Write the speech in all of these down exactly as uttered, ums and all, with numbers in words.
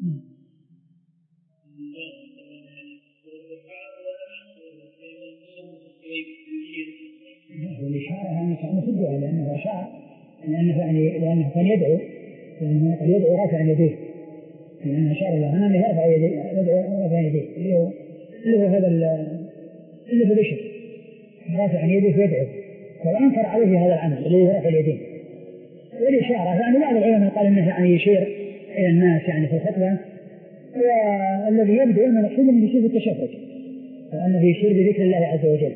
الإشارة يعني كان في الدعاء لأنه أشار لأنه يعني لأنه كان يدعو لأنه قد يدعو رافعا يديه لأنه أشار الله أنه يرفع يديه يدعو رافعا يديه اللي هو اللي هو هذا اللي هو بشر رافعا يديه يدعو فأنكر عليه هذا العمل اللي هو رفع اليدين. والإشارة يعني بعض العلماء قال إنه يعني يشير إلى الناس يعني في الخطبة والذي يبدو أنه نقصد من يشير بالتشهد فأنه يشير بذكر الله عز وجل.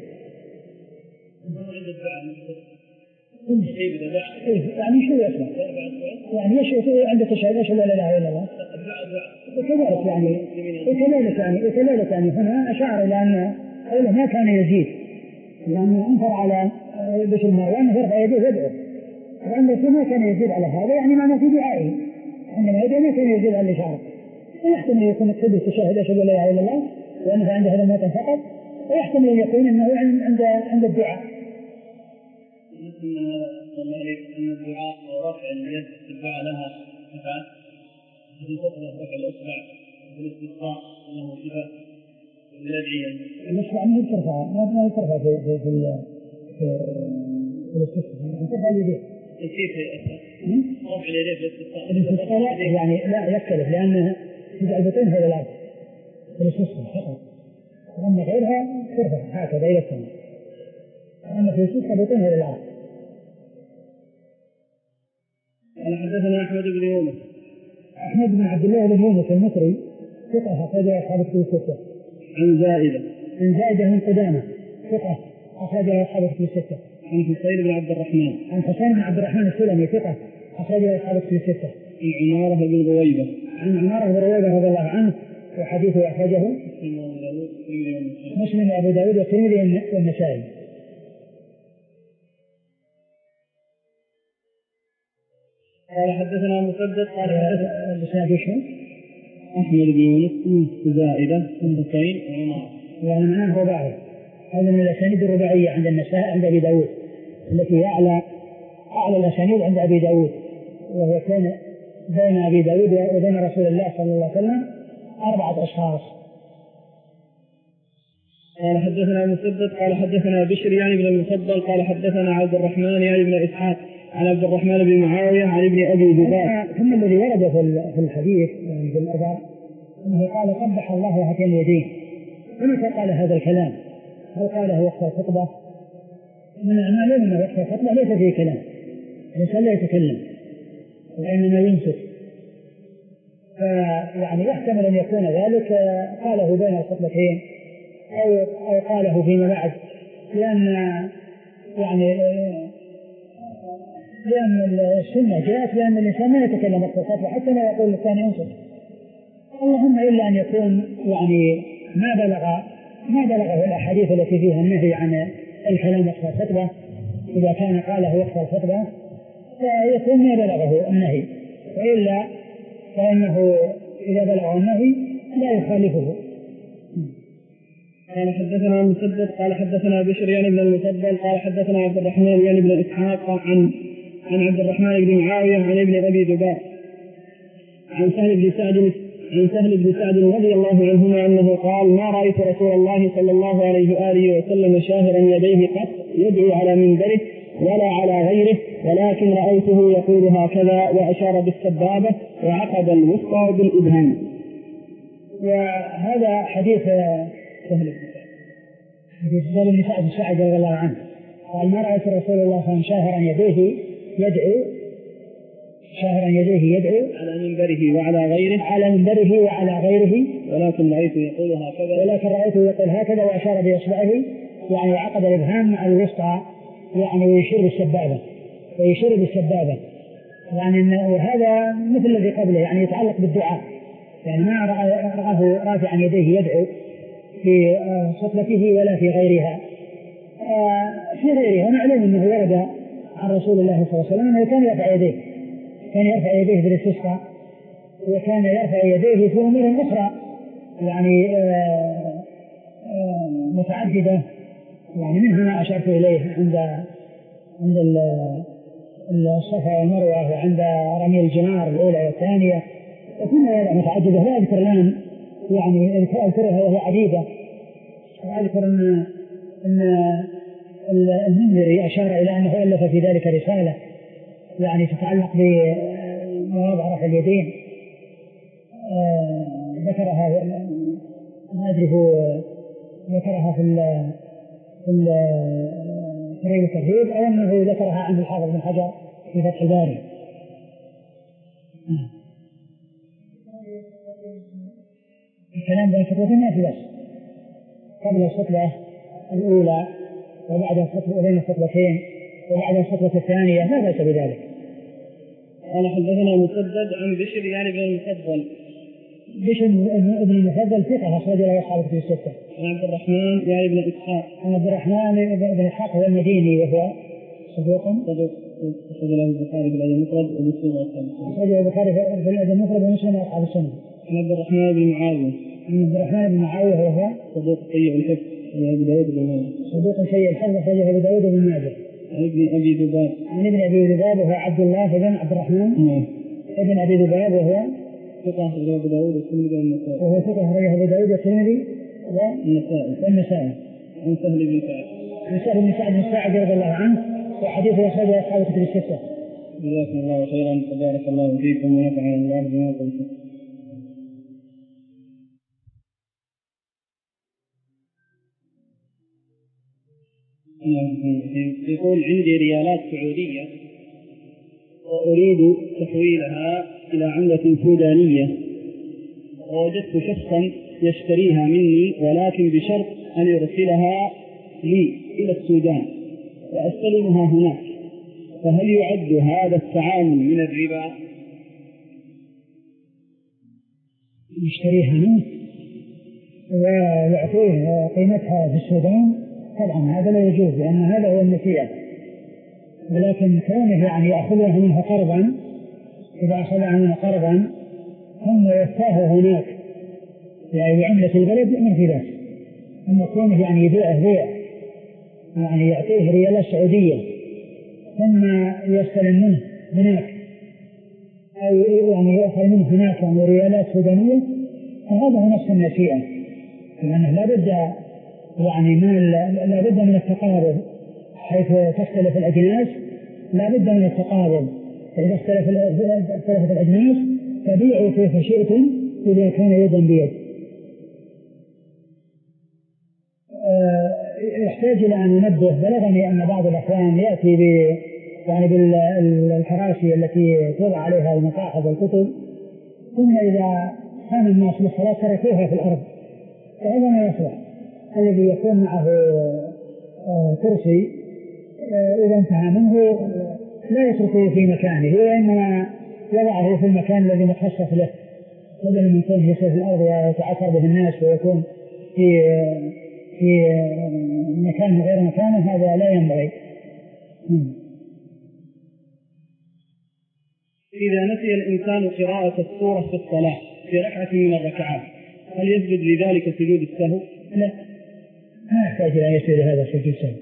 يعني شو يسمع يعني يشهد عند التشهد أشهد لا إله إلا الله وكذلك يعني وكذلك يعني وكذلك يعني هنا أشار إلى أن قوله ما كان يزيد لأنه أنكر على بشر مروان يرفع يديه يدعو وأنه ما كان يزيد على هذا يعني ما في دعائه عندما يدعو ما كان يزيد على الإشارة ويحتمل يكون التبه التشهد أشهد لا إله إلا الله وأنه عنده هذا الموت فقط ويحتمل أن يكون أنه عند عند الدعاء أن الدعاء ورفع اليد اتباع لها صفات في خطبة رفع الإصبع بالاستسقاء أنه صفة الذي الإصبع ما يترفع ما يترفع في في في في الاستسقاء يترفع اليدين كيف رفع اليدين في الاستسقاء الاستسقاء يعني لا يختلف لأنه تجعل بطنها إلى الأرض في الاستسقاء فقط وأما غيرها ترفع هكذا إلى السماء وأما في الاستسقاء بطنها إلى الأرض. قال حدثنا أحمد بن يونس أحمد بن عبد الله بن يونس المصري ثقة أخرج أصحاب الكتب الستة. عن زائدة عن زائدة من قدامة ثقة أخرج أصحاب الكتب الستة. عن حسين بن عبد الرحمن عن حسين بن عبد الرحمن السلمي ثقة أخرج أصحاب الكتب الستة. عن عمارة بن رويبة عن عمارة بن رويبة رضي الله عنه وحديثه أخرجه مسلم وأبو داود والترمذي والنسائي. قال حدثنا مسدد قال حدثنا الإسناد وشو؟ أحمد بن يونس زائدة حسين وعمارة يعني معناه رباعي هذا من الأسانيد الرباعية عند النسائي عند أبي داود التي أعلى أعلى الأسانيد عند أبي داود وهو كان بين أبي داود وبين رسول الله صلى الله عليه وسلم أربعة أشخاص. قال حدثنا مسدد قال حدثنا بشر يعني بن المفضل قال حدثنا عبد الرحمن يعني بن إسحاق عن عبد الرحمن بن معاوية عن ابن أبي ذباب. ثم الذي ورد في الحديث يعني في الأثر أنه قال قبح الله هاتين اليدين. ومتى قال هذا الكلام؟ هل قاله وقت الخطبة؟ من المعلوم أن وقت الخطبة ليس فيه كلام الإنسان لا يتكلم وإنما ينصت فيعني يحتمل أن يكون ذلك قاله بين الخطبتين أو أو قاله فيما بعد لأن يعني لأن السنة جاءت بأن الإنسان ما يتكلم وقت الخطبة حتى لا يقول الثاني انصت اللهم إلا أن يكون يعني ما بلغ ما بلغه الأحاديث التي فيها النهي عن الكلام وقت الخطبة إذا كان قاله وقت الخطبة فيكون ما بلغه النهي وإلا فإنه إذا بلغه النهي لا يخالفه. قال حدثنا مسدد قال حدثنا بشر يعني بن المفضل قال حدثنا عبد الرحمن يعني بن إسحاق عن عن عبد الرحمن بن معاوية عن ابن أبي ذباب عن سهل بن سعد عن سهل بن سعد رضي الله عنهما أنه قال ما رأيت رسول الله صلى الله عليه وآله وسلم شاهرا يديه قط يدعو على منبره ولا على غيره ولكن رأيته يقول هكذا وأشار بالسبابة وعقد الوسطى بالإبهام. وهذا حديث سهل حديث سهل بن سعد الساعدي رضي الله عنه قال ما رأيت رسول الله صلى الله عليه وسلم شاهرا يديه يدعو شاهرا يديه يدعو على منبره وعلى غيره على منبره وعلى غيره ولكن رأيته يقول هكذا ولكن رأيته يقول هكذا وأشار بإصبعه يعني عقد الإبهام على الوسطى يعني ويشير بالسبابة ويشير بالسبابة يعني وهذا مثل الذي قبله يعني يتعلق بالدعاء يعني ما رآه رافعا يديه يدعو في خطبته ولا في غيرها. في غيرها معلوم أنه ورد عن رسول الله صلى الله عليه وسلم أنه كان يرفع يديه كان يرفع يديه بالاستسقاء وكان يرفع يديه في أمور أخرى يعني متعددة يعني منها ما أشرت إليه عند عند الصفا والمروة وعند رمي الجمار الأولى والثانية وفي مواضع متعددة لا أذكر الآن، يعني أذكرها وهي عديدة. وأذكر أن أن المنذري أشار إلى أنه ألف في ذلك رسالة يعني تتعلق بمواضع رفع اليدين، ذكرها ما أدري هو ذكرها في في ترغيب الترهيب أو أنه ذكرها عن الحافظ بن حجر في فتح الباري. الكلام بين الخطوتين ما في بس، قبل الخطوة الأولى وبعد الخطوة وبين الخطوتين وبعد الخطوة الثانية لا بأس بذلك. قال حدثنا مسدد عن بشر يعني بن المفضل. بشر ابن المفضل ثقة أخرج له أصحاب الكتب الستة. عن عبد الرحمن يعني بن إسحاق. عن عبد الرحمن بن إسحاق هو المديني وهو صدوق. صدوق أخرج له البخاري في الأدب المفرد ومسلم وأصحاب السنة. أخرج له البخاري في الأدب المفرد ومسلم وأصحاب السنة. عن عبد الرحمن بن معاوية. عن عبد الرحمن بن معاوية وهو صدوق سيء الحفظ أبو داود بن ماجه. صدوق سيء الحفظ أخرجه أبو داود بن ماجه. عن ابن أبي ذباب. عن ابن أبي ذباب وهو عبد الله بن عبد الرحمن. نعم. ابن أبي ذباب وهو ثقة أخرجه أبو داود والترمذي والنسائي. وهو ثقة أخرجه أبو داود والترمذي والنسائي. والنسائي. عن سهل بن سعد. عن سهل بن سعد الساعدي رضي الله عنه وحديثه أخرجه أصحاب الكتب الستة. جزاكم الله خيرا تبارك الله فيكم ونفعنا الله بما قلتم. يقول عندي ريالات سعودية وأريد تحويلها إلى عملة سودانية، ووجدت شخصا يشتريها مني ولكن بشرط أن يرسلها لي إلى السودان وأستلمها هناك، فهل يعد هذا التعامل من الربا؟ يشتريها منه ويعطيه قيمتها في السودان طبعا هذا لا يجوز، لأن هذا هو النسيئة. ولكن كونه يعني يأخذها منه قرضا، إذا أخذها منه قرضا ثم يفتاه هناك يعني بعملة البلد من في ذلك. أما كونه يعني يبيعه بيع يعني يعطيه ريالات سعودية ثم يستلم منه هناك أو يعني يأخذ منه هناك يعني ريالات سودانية، فهذا هو نفس النسيئة، لأنه لا بد يعني مال لا بد من التقابض حيث تختلف الأجناس، لا بد من التقابض. فإذا اختلف اختلفت الأجناس فبيعوا كيف شئتم إذا كان يدا بيد. يحتاج إلى أن ننبه، بلغني أن بعض الأخوان يأتي ب يعني بالحراسي التي توضع عليها المصاحف والكتب، ثم إذا كان الناس للصلاة تركوها في الأرض، فهذا ما يصلح. الذي يكون معه كرسي إذا انتهى منه لا يتركه في مكانه، وإنما يضعه في المكان الذي مخصص له، بدل من كونه يصير في الأرض ويتعثر به الناس ويكون في في مكان غير مكانه، هذا لا ينبغي. إذا نسي الإنسان قراءة السورة في الصلاة في ركعة من الركعات هل يسجد لذلك سجود السهو؟ لا، ما يحتاج إلى أن يسجد هذا سجود السهو.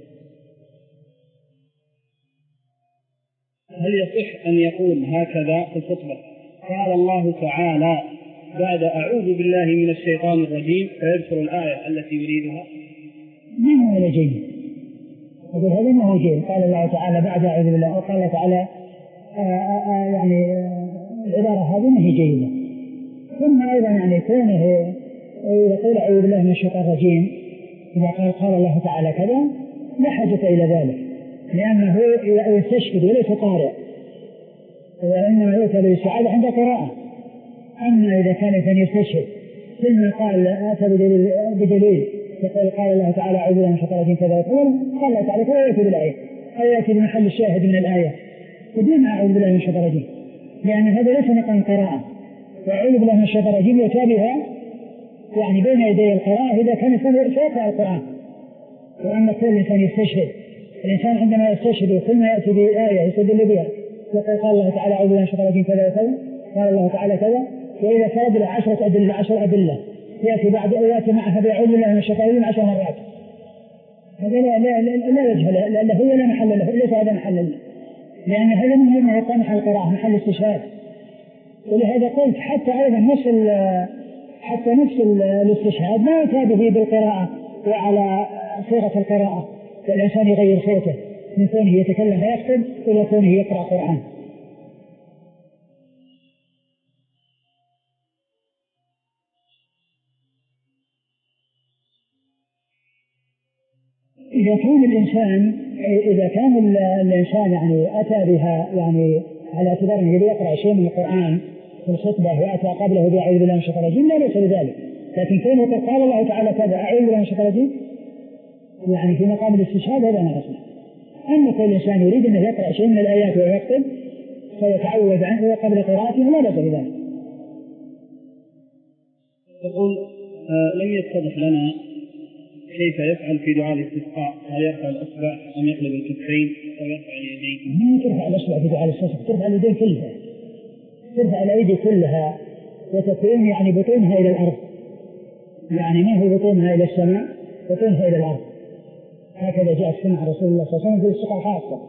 هل يصح أن يقول هكذا في الخطبة قال الله تعالى بعد أعوذ بالله من الشيطان الرجيم فيذكر الآية التي يريدها؟ ما هو جيد، أقول هذا ما هو جيد. قال الله تعالى بعد أعوذ بالله، وقال الله تعالى آآ آآ يعني العبارة هذه ما هي جيدة. ثم أيضا يعني كونه يقول أعوذ بالله من الشيطان الرجيم إذا قال قال الله تعالى كذا لا حاجة إلى ذلك، لأنه يستشهد وليس قارئ، وإنما يؤتى بالاستعاذة عند قراءة. أما إذا كان الإنسان يستشهد ثم قال أتى بدليل يقول قال الله تعالى أعوذ بالله من الشيطان الرجيم كذا قال الله تعالى كذا يأتي بالآية أو يأتي بمحل الشاهد من الآية بدون أعوذ بالله من الشيطان الرجيم، لأن هذا ليس مقام قراءة. وأعوذ بالله من الشيطان الرجيم يؤتى بها يعني بين يدي القراءة إذا كان الإنسان يقرأ القرآن. وأما كل إنسان يستشهد، الإنسان عندما يستشهد ثم يأتي بآية يستدل بها يقول قال الله تعالى أعوذ بالله من الشيطان الرجيم كذا وكذا قال الله تعالى كذا، وإذا فرض له عشرة أدلة عشر أدلة يأتي بعد يأتي معها بأعوذ بالله من الشيطان الرجيم عشر مرات، هذا لا لا لا, لا وجه له، لا هو لا محل له، ليس هذا محل له، لأن هذا من هو محل القراءة محل الاستشهاد. ولهذا قلت حتى أيضا نفس حتى نفس الاستشهاد ما يؤتى به بالقراءة وعلى صيغة القراءة، فالإنسان يغير صوته من كونه يتكلم ويكتب إلى كونه يقرأ قرآن. إذا كان الإنسان إذا كان الإنسان يعني أتى بها يعني على اعتبار أنه يقرأ شيء من القرآن في الخطبة وأتى قبله بأعوذ بالله من الشيطان الرجيم لا ليس بذلك، لكن كونه قال الله تعالى كذا أعوذ بالله من الشيطان الرجيم يعني في مقام الاستشهاد هذا ما يصلح. أما كل إنسان يريد أن يقرأ شيء من الآيات ويكتب فيتعوذ عنه قبل قراءته لا ليس بذلك. يقول آه لم يتضح لنا كيف يفعل في دعاء الاستسقاء، هل يرفع الأصبع أم يقلب الكفين أو يرفع اليدين؟ ما ترفع الأصبع في دعاء الاستسقاء، ترفع اليدين كلها، ترفع الأيدي كلها وتكون يعني بطونها إلى الأرض، يعني ما هو بطونها إلى السماء، بطونها إلى الأرض، هكذا جاء سنة رسول الله صلى الله عليه وسلم في الاستسقاء خاصة.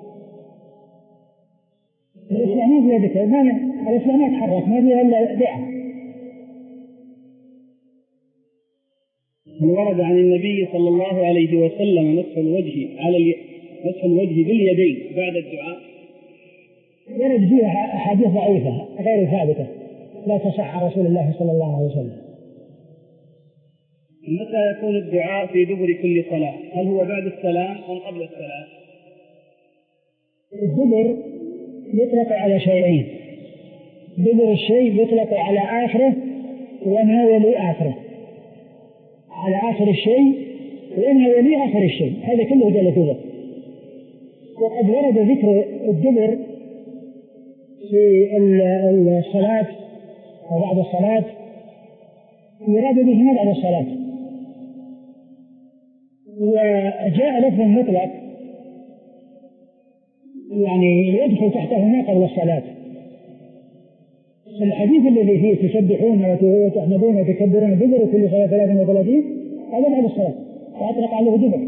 الإسلام ما فيها ذكر، الإسلام ما يتحرك، ما فيها إلا دعاء. هل ورد عن النبي صلى الله عليه وسلم مسح الوجه على الي... مسح الوجه باليدين بعد الدعاء؟ ورد فيها أحاديث ضعيفة غير ثابتة لا تصح عن رسول الله صلى الله عليه وسلم. متى يكون الدعاء في دبر كل صلاة؟ هل هو بعد السلام أم قبل السلام؟ الدبر يطلق على شيئين، دبر الشيء يطلق على آخره وما يلي آخره، على آخر الشيء وما يلي آخر الشيء، هذا كله جل دبر. وقد ورد ذكر الدبر في الصلاة وبعد الصلاة، يراد به ما بعد الصلاة، وجاء لفظ مطلق يعني يدخل تحته ما قبل الصلاة. الحديث الذي فيه تسبحون وتحمدون وتكبرون دبر كل صلاة ثلاثة وثلاثين هذا بعد الصلاة وأطلق عليه دبر،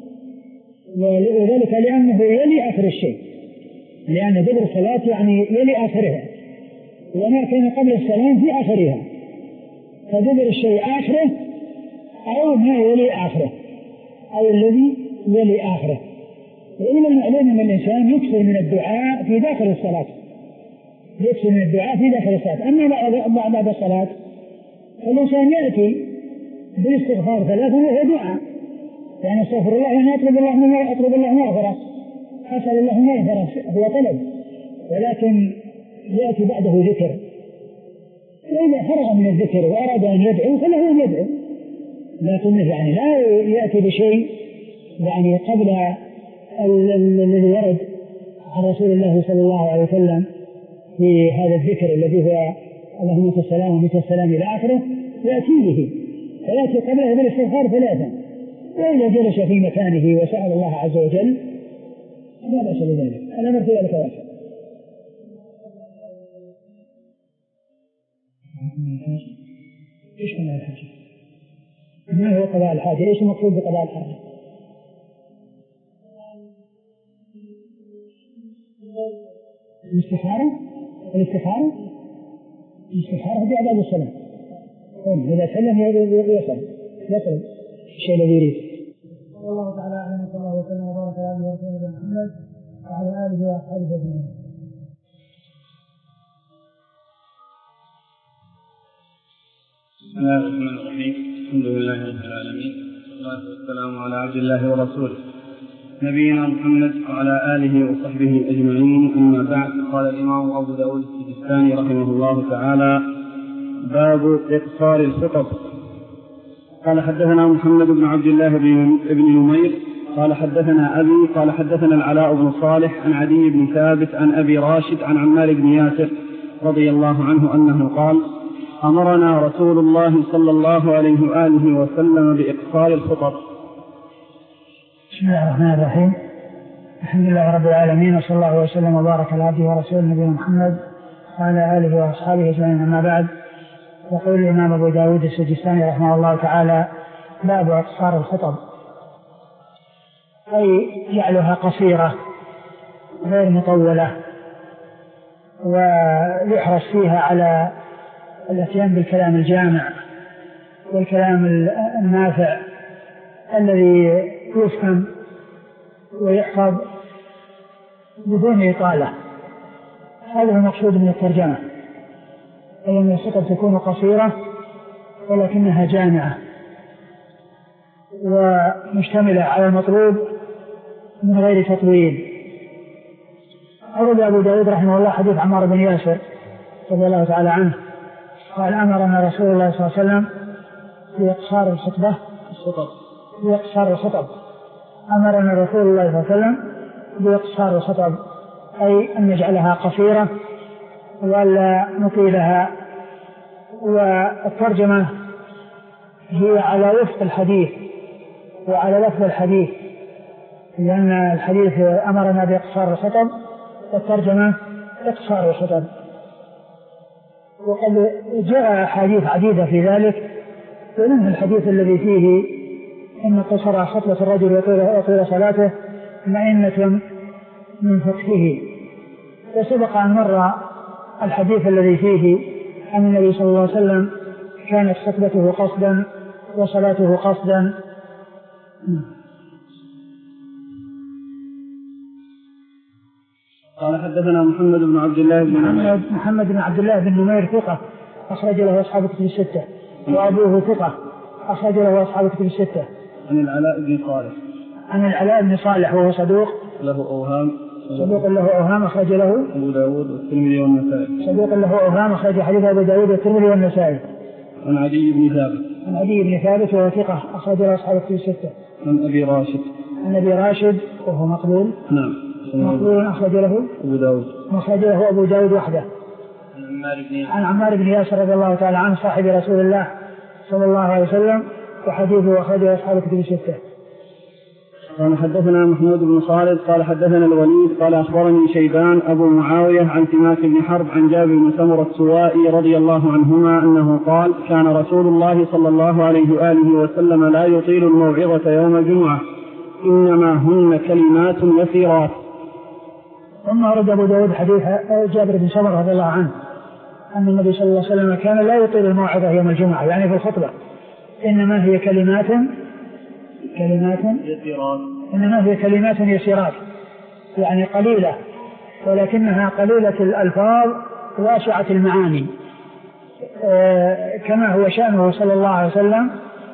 وذلك لأنه يلي آخر الشيء، لأن دبر الصلاة يعني يلي آخرها، وما كان قبل السلام في آخرها، فدبر الشيء آخره أو ما يلي آخره أو الذي يلي آخره. وإن المعلوم أن الإنسان يكثر من الدعاء في داخل الصلاة، يكثر من الدعاء في داخل الصلاة. أما بعد الصلاة الإنسان يأتي بالاستغفار ثلاثا وهو دعاء، يعني استغفر الله يعني أطلب الله ما أطلب الله مغفرة، أسأل الله مغفرة هو طلب، ولكن يأتي بعده ذكر، وإذا فرغ من الذكر وأراد أن يدعو فله أن يدعو، لكن يعني لا يأتي بشيء يعني قبل الذي ورد عن رسول الله صلى الله عليه وسلم في هذا الذكر الذي هو اللهم انت السلام ومنك السلام الى اخره، ياتي به فياتي قبله بالاستغفار ثلاثا، واذا جلس في مكانه وسال الله عز وجل لا باس بذلك، الامر في ذلك واسع. ايش قضاء الحاجه؟ ما هو قضاء الحاجه؟ ايش المقصود بقضاء الحاجه؟ الاستخارة الاستخارة الاستخارة دي بعد السلام، إذا سلم يصل يصل الشيء الذي يريد. والله تعالى أعلم، صلى الله وسلم وبارك على عبده ورسوله محمد وعلى آله وأصحابه أجمعين. بسم الله الرحمن الرحيم، الحمد لله رب العالمين، والصلاة والسلام على عبد الله ورسوله نبينا محمد وعلى آله وصحبه أجمعين، أما بعد. قال الإمام أبو داود السجستاني رحمه الله تعالى: باب إقصار الخطب. قال حدثنا محمد بن عبد الله بن نمير قال حدثنا أبي قال حدثنا العلاء بن صالح عن عدي بن ثابت عن أبي راشد عن عمار بن ياسر رضي الله عنه أنه قال: أمرنا رسول الله صلى الله عليه وآله وسلم بإقصار الخطب. بسم الله الرحمن الرحيم، الحمد لله رب العالمين، وصلى الله وسلم وبارك على عبده ورسوله نبينا محمد وعلى آله وأصحابه أجمعين، أما بعد. يقول الإمام أبو داود السجستاني رحمه الله تعالى: باب إقصار الخطب، أي جعلها قصيرة غير مطولة، ويحرص فيها على الاتيان بالكلام الجامع والكلام النافع الذي يفهم ويحفظ بدون إطالة. هذا هو المقصود من الترجمة، أي أن الخطب تكون قصيرة ولكنها جامعة ومشتملة على المطلوب من غير تطويل. أورد أبو داود رحمه الله حديث عمار بن ياسر رضي الله تعالى عنه قال أمرنا رسول الله صلى الله عليه وسلم بإقصار الخطبة الخطب بإقصار الخطب أمرنا رسول الله صلى الله عليه وسلم بإقصار الخطب، أي أن نجعلها قصيرة ولا نطيلها. والترجمة هي على وفق الحديث وعلى لفظ الحديث، لأن الحديث أمرنا بإقصار الخطب والترجمة إقصار الخطب. وقد جاء أحاديث عديدة في ذلك، ومنها الحديث الذي فيه إن قصر خطبة الرجل وطول صلاته مئنة من فقهه. وسبق أن مر الحديث الذي فيه أن النبي صلى الله عليه وسلم كانت خطبته قصدا وصلاته قصدا. قال حدثنا محمد بن عبد الله بن محمد, محمد بن عبد الله بن نمير ثقة أخرج له أصحاب الكتب الستة، وأبوه ثقة أخرج له أصحاب الكتب الستة. عن العلاء بن صالح عن العلاء بن صالح وهو صدوق له أوهام صدوق له أوهام أخرج له أبو داود والترمذي والنسائي صدوق له أوهام أخرج حديث أبو داود والترمذي والنسائي. عن عدي بن ثابت عن عدي بن ثابت وهو ثقة أخرج له أصحاب الكتب الستة. عن أبي راشد عن أبي راشد وهو مقبول نعم مقبول أخرج له أبو داود أخرج له أبو داود وحده. عن عمار بن عن عمار بن ياسر رضي الله تعالى عنه صاحب رسول الله صلى الله عليه وسلم وحديثه أخرجه أصحاب الكتب الستة. قال حدثنا محمود بن خالد قال حدثنا الوليد قال أخبرني شيبان أبو معاوية عن سماك بن حرب عن جابر بن سمرة السوائي رضي الله عنهما أنه قال كان رسول الله صلى الله عليه وآله وسلم لا يطيل الموعظة يوم الجمعة إنما هن كلمات يسيرات. ثم أورد أبو داود حديث جابر بن سمرة رضي الله عنه أن النبي صلى الله عليه وسلم كان لا يطيل الموعظة يوم الجمعة، يعني في الخطبة، إنما هي كلمات كلمات يسيرات إنما هي كلمات يسيرات، يعني قليلة، ولكنها قليلة الألفاظ واسعة المعاني، آه كما هو شأنه صلى الله عليه وسلم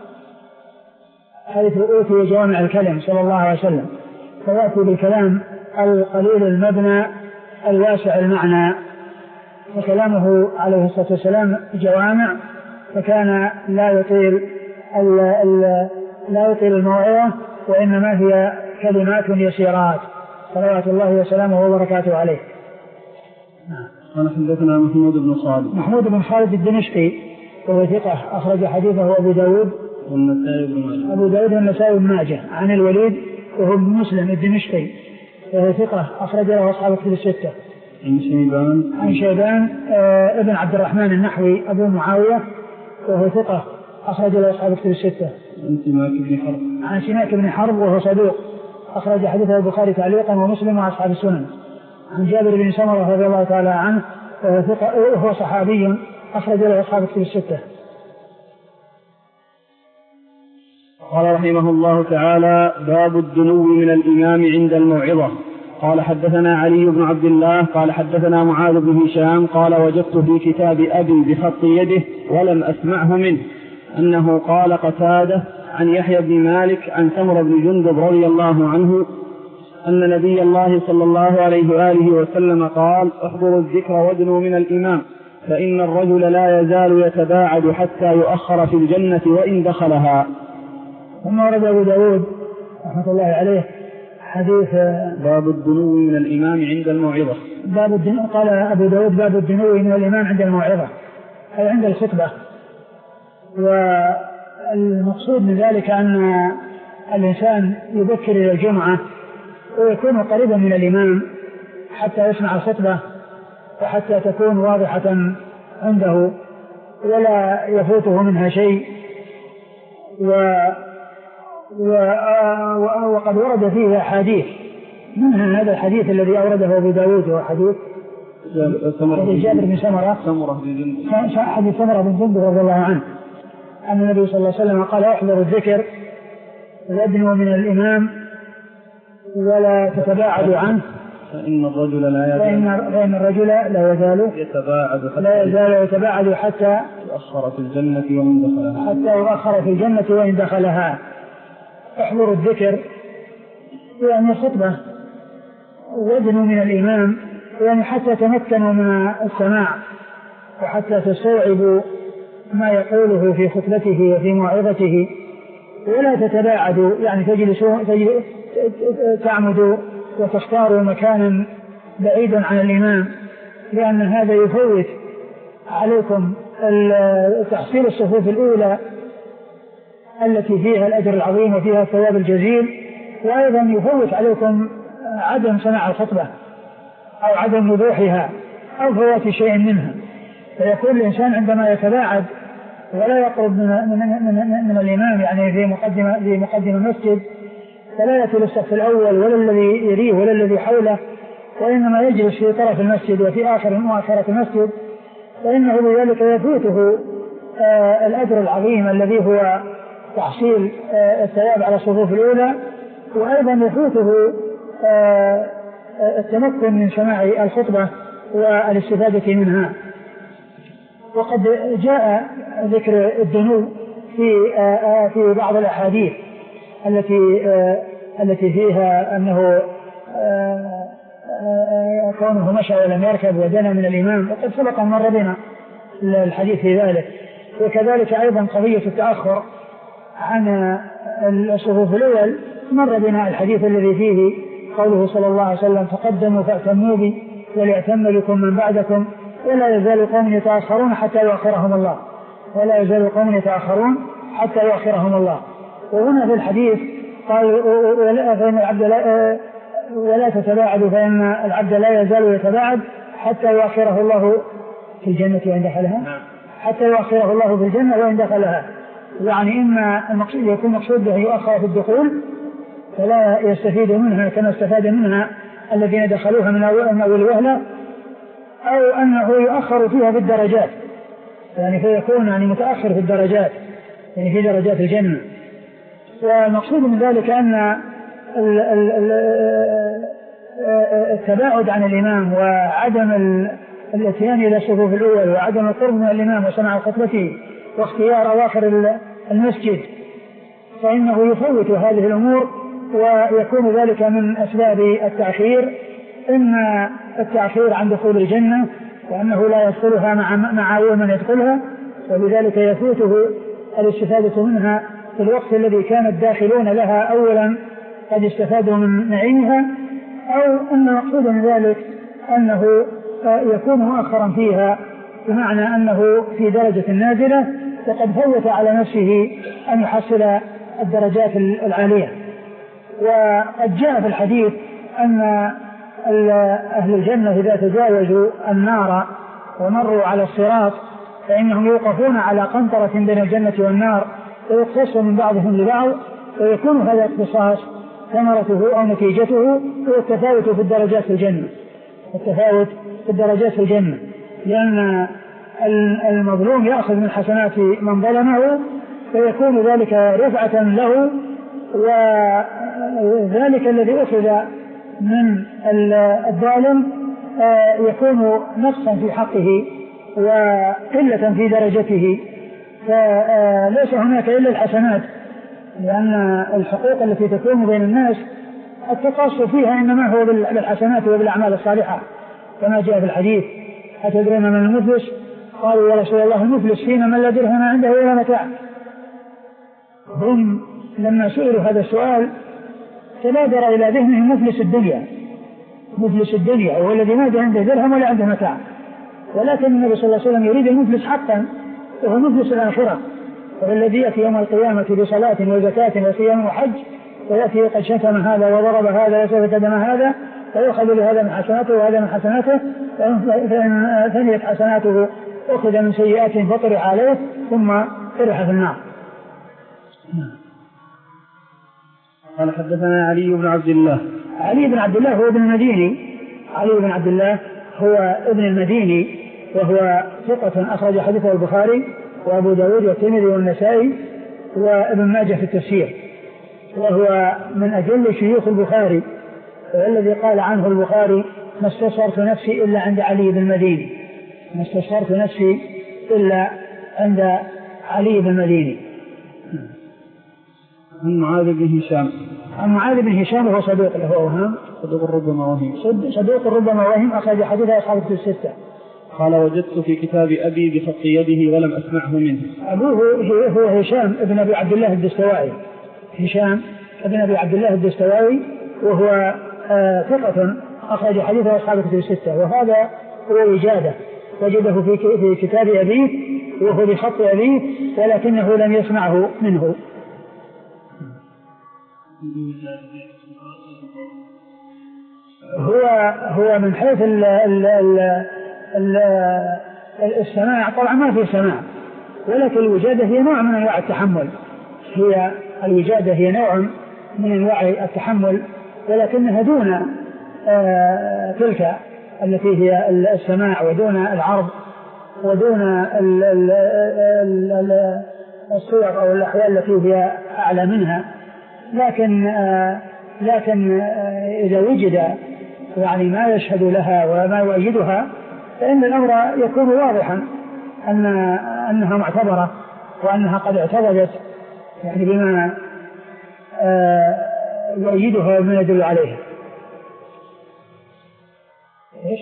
حيث أوتي جوامع الكلم صلى الله عليه وسلم، فيأتي بالكلام القليل المبنى الواسع المعنى، وكلامه عليه الصلاة والسلام جوامع، فكان لا يطيل ال ال لا يطيل الموعظة، وإنما هي كلمات يسيرات صلوات الله وسلامه وبركاته عليه. قال حدثنا محمود بن خالد محمود بن خالد الدمشقي وهو ثقة أخرج حديثه أبو داود والنسائي بن ماجه أبو داود والنسائي بن ماجه. عن الوليد وهو مسلم الدمشقي وهو ثقة أخرج له أصحاب الكتب الستة. عن شيبان عن شيبان آه ابن عبد الرحمن النحوي أبو معاوية وهو ثقة أخرج له أصحاب الكتب الستة. عن سماك بن حرب عن سماك بن حرب وهو صدوق أخرج حديثه البخاري تعليقا ومسلم وأصحاب السنن. عن جابر بن سمرة رضي الله تعالى عنه وهو ثقة وهو صحابي أخرج له أصحاب الكتب الستة. قال رحمه الله تعالى باب الدنو من الإمام عند الموعظة. قال حدثنا علي بن عبد الله قال حدثنا معاذ بن هشام قال وجدت في كتاب أبي بخط يده ولم أسمعه منه أنه قال قتادة عن يحيى بن مالك عن سمر بن جندب رضي الله عنه أن نبي الله صلى الله عليه وآله وسلم قال احضروا الذكر وادنوا من الإمام فإن الرجل لا يزال يتباعد حتى يؤخر في الجنة وإن دخلها. ثم ورد أبو داود رحمة الله عليه حديث باب الدنو من الإمام عند الموعظة. باب الدنو قال أبو داود باب الدنو من الإمام عند الموعظة أي عند الخطبة. والمقصود من ذلك أن الإنسان يذكر إلى الجمعة ويكون قريبا من الإمام حتى يسمع الخطبة وحتى تكون واضحة عنده ولا يفوته منها شيء. و وقد ورد فيه أحاديث منها هذا الحديث الذي أورده أبو داود وهو حديث حديث جابر بن سمرة حديث سمرة بن جندب رضي الله عنه أن النبي صلى الله عليه وسلم قال احذروا الذكر وادنوا من الإمام ولا تتباعدوا عنه فإن الرجل لا يزال فإن, فإن الرجل لا يزال يتباعد حتى لا يزال يتباعد حتى يؤخر في الجنة وإن دخلها حتى يؤخر في الجنة وإن دخلها. احذروا الذكر يعني خطبة وادنوا من الإمام يعني حتى تمكنوا من السماع وحتى تستوعبوا ما يقوله في خطبته وفي موعظته ولا تتباعدوا يعني تجلسوا تعمدوا وتختاروا مكانا بعيدا عن الإمام لأن هذا يفوت عليكم تحصيل الصفوف الأولى التي فيها الأجر العظيم وفيها الثواب الجزيل وأيضا يفوت عليكم عدم سماع الخطبة أو عدم وضوحها أو فوات شيء منها. فيكون الإنسان عندما يتباعد ولا يقرب من, من, من, من الإمام يعني في مقدمة, في مقدمة المسجد فلا يأتي للصف الأول ولا الذي يليه ولا الذي حوله وإنما يجلس في طرف المسجد وفي آخر مؤخرة المسجد فإنه بذلك يفوته آه الأجر العظيم الذي هو تحصيل آه الثواب على الصفوف الأولى وأيضا يفوته آه التمكن من سماع الخطبة والاستفادة منها. وقد جاء ذكر الدنو في آه في بعض الأحاديث التي آه التي فيها أنه آه آه كونه مشى ولم يركب ودنا من الإمام وقد سبق أن مر بنا الحديث في ذلك. وكذلك أيضا قضية التأخر عن الصفوف الأول مر بنا الحديث الذي فيه قوله صلى الله عليه وسلم تقدموا فأتموا بي وليأتم بكم من بعدكم ولا يزال قوم يتأخرون حتى يؤخرهم الله ولا يزال قوم يتأخرون حتى يؤخرهم الله. وهنا في الحديث قال ولا, فإن العبد لا ولا تتباعدوا فإن العبد لا يزال يتباعد حتى يؤخره الله في الجنة وإن دخلها حتى يؤخره الله في الجنة وإن دخلها. يعني إما المقصود يكون مقصود به يؤخر في الدخول فلا يستفيد منها كما استفاد منها الذين دخلوها من أول وهلة أو أنه يؤخر فيها بالدرجات يعني فيكون يعني متأخر في الدرجات يعني في درجات الجنة. والمقصود من ذلك أن التباعد عن الإمام وعدم الاتيان إلى الصفوف الأول وعدم القرب من الإمام وسماع خطبته واختيار أواخر المسجد فإنه يفوت هذه الأمور ويكون ذلك من أسباب التأخير إما التأخير عن دخول الجنة وأنه لا يدخلها مع مع أول من يدخلها ولذلك يفوته الاستفادة منها في الوقت الذي كان الداخلون لها أولا قد استفادوا من نعيمها أو أن مقصود من ذلك أنه يكون مؤخرا فيها بمعنى أنه في درجة نازلة وقد فوت على نفسه أن يحصل الدرجات العالية. وقد جاء في الحديث أن أهل الجنة إذا تجاوزوا النار ومروا على الصراط فإنهم يوقفون على قنطرة بين الجنة والنار ويقتص من بعضهم لبعض ويكون هذا الاختصاص ثمرته أو نتيجته هو التفاوت في الدرجات في الجنة التفاوت في الدرجات في الجنة لأن المظلوم يأخذ من حسنات من ظلمه فيكون ذلك رفعة له وذلك الذي أخذ من الظالم يكون نقصا في حقه وقلة في درجته فليس هناك إلا الحسنات لأن الحقوق التي تكون بين الناس التقاص فيها إنما هو بالحسنات وبالأعمال الصالحة كما جاء في الحديث أتدرون من المفلس قالوا يا رسول الله المفلس فينا من لا درهم عنده ولا متاع. هم لما سئلوا هذا السؤال تبادر إلى ذهنهم مفلس الدنيا مفلس الدنيا هو الذي ما عنده درهم ولا عنده متاع ولكن النبي صلى الله عليه وسلم يريد المفلس حقا وهو مفلس الآخرة والذي يأتي يوم القيامة بصلاة وزكاة وصيام وحج ويأتي قد شتم هذا وضرب هذا وسفك دم هذا فيأخذ لهذا من حسناته وهذا من حسناته فإن ثنيت حسناته أخذ من سيئات فطرح عليه ثم طرح في النار. قال حدثنا علي بن عبد الله علي بن عبد الله هو ابن المديني علي بن عبد الله هو ابن المديني وهو ثقة أخرج حديثه البخاري وأبو داود والترمذي والنسائي وابن ماجه في التفسير، وهو من أجل شيوخ البخاري، والذي قال عنه البخاري ما استصغرت نفسي إلا عند علي بن المديني، ما استصغرت نفسي إلا عند علي بن المديني. عن معاذ بن هشام عن معاذ بن هشام وهو صدوق له أوهام، صدوق ربما وهم صدوق ربما وهم أخرج حديثه أصحاب الكتب الستة. قال وجدت في كتاب أبي بخط يده ولم أسمعه منه. أبوه هو هشام ابن أبي عبد الله الدستوائي، هشام ابن أبي عبد الله الدستوائي، وهو آه ثقة أخرج حديثه أصحاب الكتب الستة، وهذا هو وجادة وجده في في كتاب أبيه وهو بخط أبيه ولكنه لم يسمعه منه. هو هو من حيث ال ال ال ال السماع طبعا ما في سماع، ولكن الوجادة هي نوع من أنواع التحمل، هي الوجادة هي نوع من أنواع التحمل، ولكنها دون آه تلك التي هي السماع ودون العرض ودون ال ال ال الصور أو الأحوال التي هي أعلى منها. لكن آه لكن آه إذا وجد يعني ما يشهد لها وما يؤيدها فإن الأمر يكون واضحا أن أنها معتبرة وأنها قد اعتبرت يعني بما آه يؤيدها وما يدل عليها. إيش؟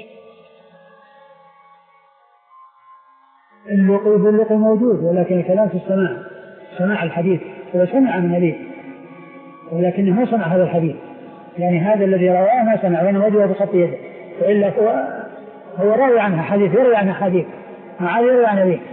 اللقي باللقي موجود، ولكن الكلام في السماع، سماع الحديث، هو سمع من نبيه ولكنه ما سمع هذا الحديث، يعني هذا الذي رواه ما سمع وإنما وجده بخط يده، وإلا هو هو راوي عنها حديث، يروي عنها حديث مع يروي عن نبيه.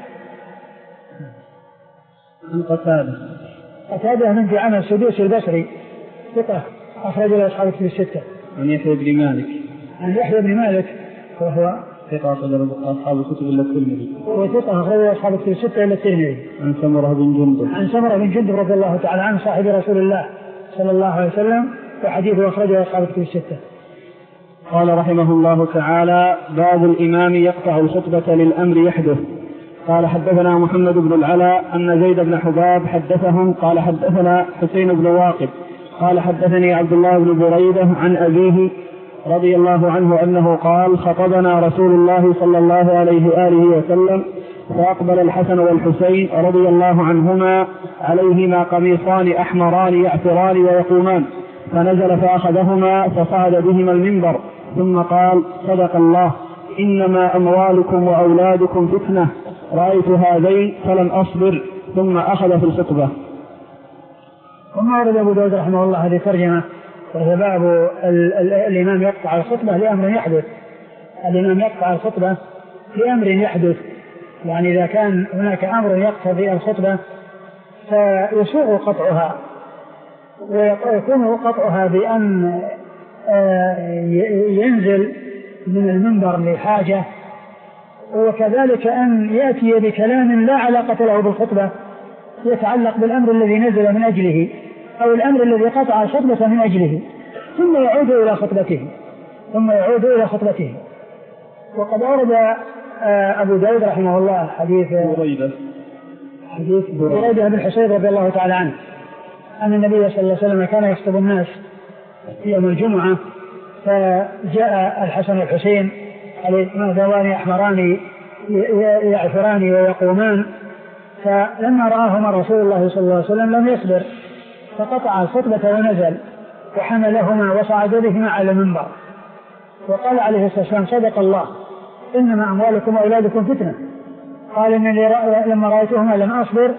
عن قتادة قتادة من جعان السدوسي البصري ثقة أخرج له أصحاب الكتب الستة. عن يحيى بن مالك عن يحيى بن مالك وهو ثقة أخرج له أصحاب الكتب إلا الترمذي، وثقة أخرج له أصحاب الكتب الستة إلا الترمذي. عن سمرة بن جندب عن سمرة بن جندب رضي الله تعالى عنه صاحب رسول الله صلى الله عليه وسلم، وحديثه أخرجه أصحاب الكتب الستة. قال رحمه الله تعالى: باب الإمام يقطع الخطبة للأمر يحدث. قال حدثنا محمد بن العلاء أن زيد بن حباب حدثهم قال حدثنا حسين بن واقد قال حدثني عبد الله بن بريدة عن أبيه رضي الله عنه أنه قال: خطبنا رسول الله صلى الله عليه وآله وسلم فأقبل الحسن والحسين رضي الله عنهما عليهما قميصان أحمران يعثران ويقومان، فنزل فأخذهما فصعد بهما المنبر ثم قال: صدق الله، إنما أموالكم وأولادكم فتنة، رأيت هذين فلم أصبر، ثم أخذ في الخطبة. ثم ورد أبو داود رحمه الله هذه ترجمة، وهي باب الإمام يقطع الخطبة لأمر يحدث. الإمام يقطع الخطبة لأمر يحدث، يعني إذا كان هناك أمر يقتضي الخطبة فيسوء قطعها، ويكون قطعها بأن ينزل من المنبر لحاجة، وكذلك أن يأتي بكلام لا علاقة له بالخطبة يتعلق بالأمر الذي نزل من أجله أو الأمر الذي قطع الخطبة من أجله، ثم يعود إلى خطبته ثم يعود إلى خطبته. وقد أورد أبو داود رحمه الله حديث بريدة حديث بريدة بن حصيب رضي الله تعالى عنه أن النبي صلى الله عليه وسلم كان يخطب الناس في يوم الجمعة، فجاء الحسن والحسين عليهما ثوبان أحمران يعثران ويقومان، فلما رآهما رسول الله صلى الله عليه وسلم لم يصبر فقطع الخطبة ونزل وحملهما وصعد بهما على المنبر، وقال عليه الصلاة والسلام: صدق الله، إنما أموالكم وأولادكم فتنة. قال: إنني لما رأيتهما لم أصبر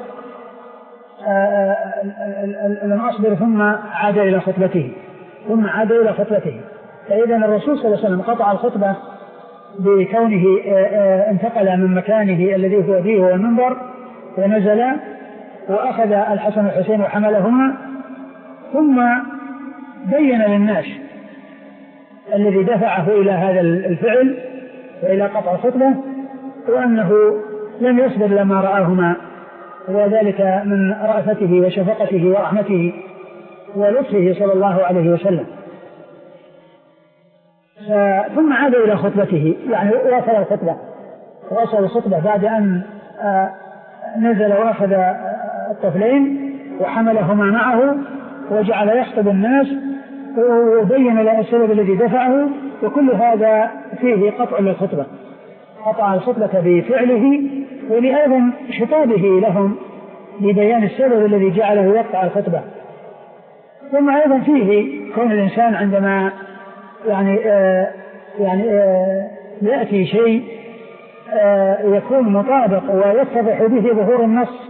لم أصبر ثم عاد إلى خطبته ثم عاد إلى خطبته. فإذا الرسول صلى الله عليه وسلم قطع الخطبة بكونه انتقل من مكانه الذي هو فيه هو المنبر ونزل وأخذ الحسن والحسين وحملهما، ثم بين للناس الذي دفعه إلى هذا الفعل وإلى قطع الخطبة، وأنه لم يصبر لما رآهما، وذلك من رأفته وشفقته ورحمته ولطفه صلى الله عليه وسلم. ثم عاد إلى خطبته، يعني واصل الخطبة واصل الخطبة بعد أن نزل وأخذ الطفلين وحملهما معه وجعل يخطب الناس وبين السبب الذي دفعه، وكل هذا فيه قطع للخطبة، قطع الخطبة بفعله ولأيضا خطابه لهم لبيان السبب الذي جعله يقطع الخطبة. ثم أيضا فيه كون الإنسان عندما يعني آه يعني آه يأتي شيء آه يكون مطابق ويتضح به ظهور النص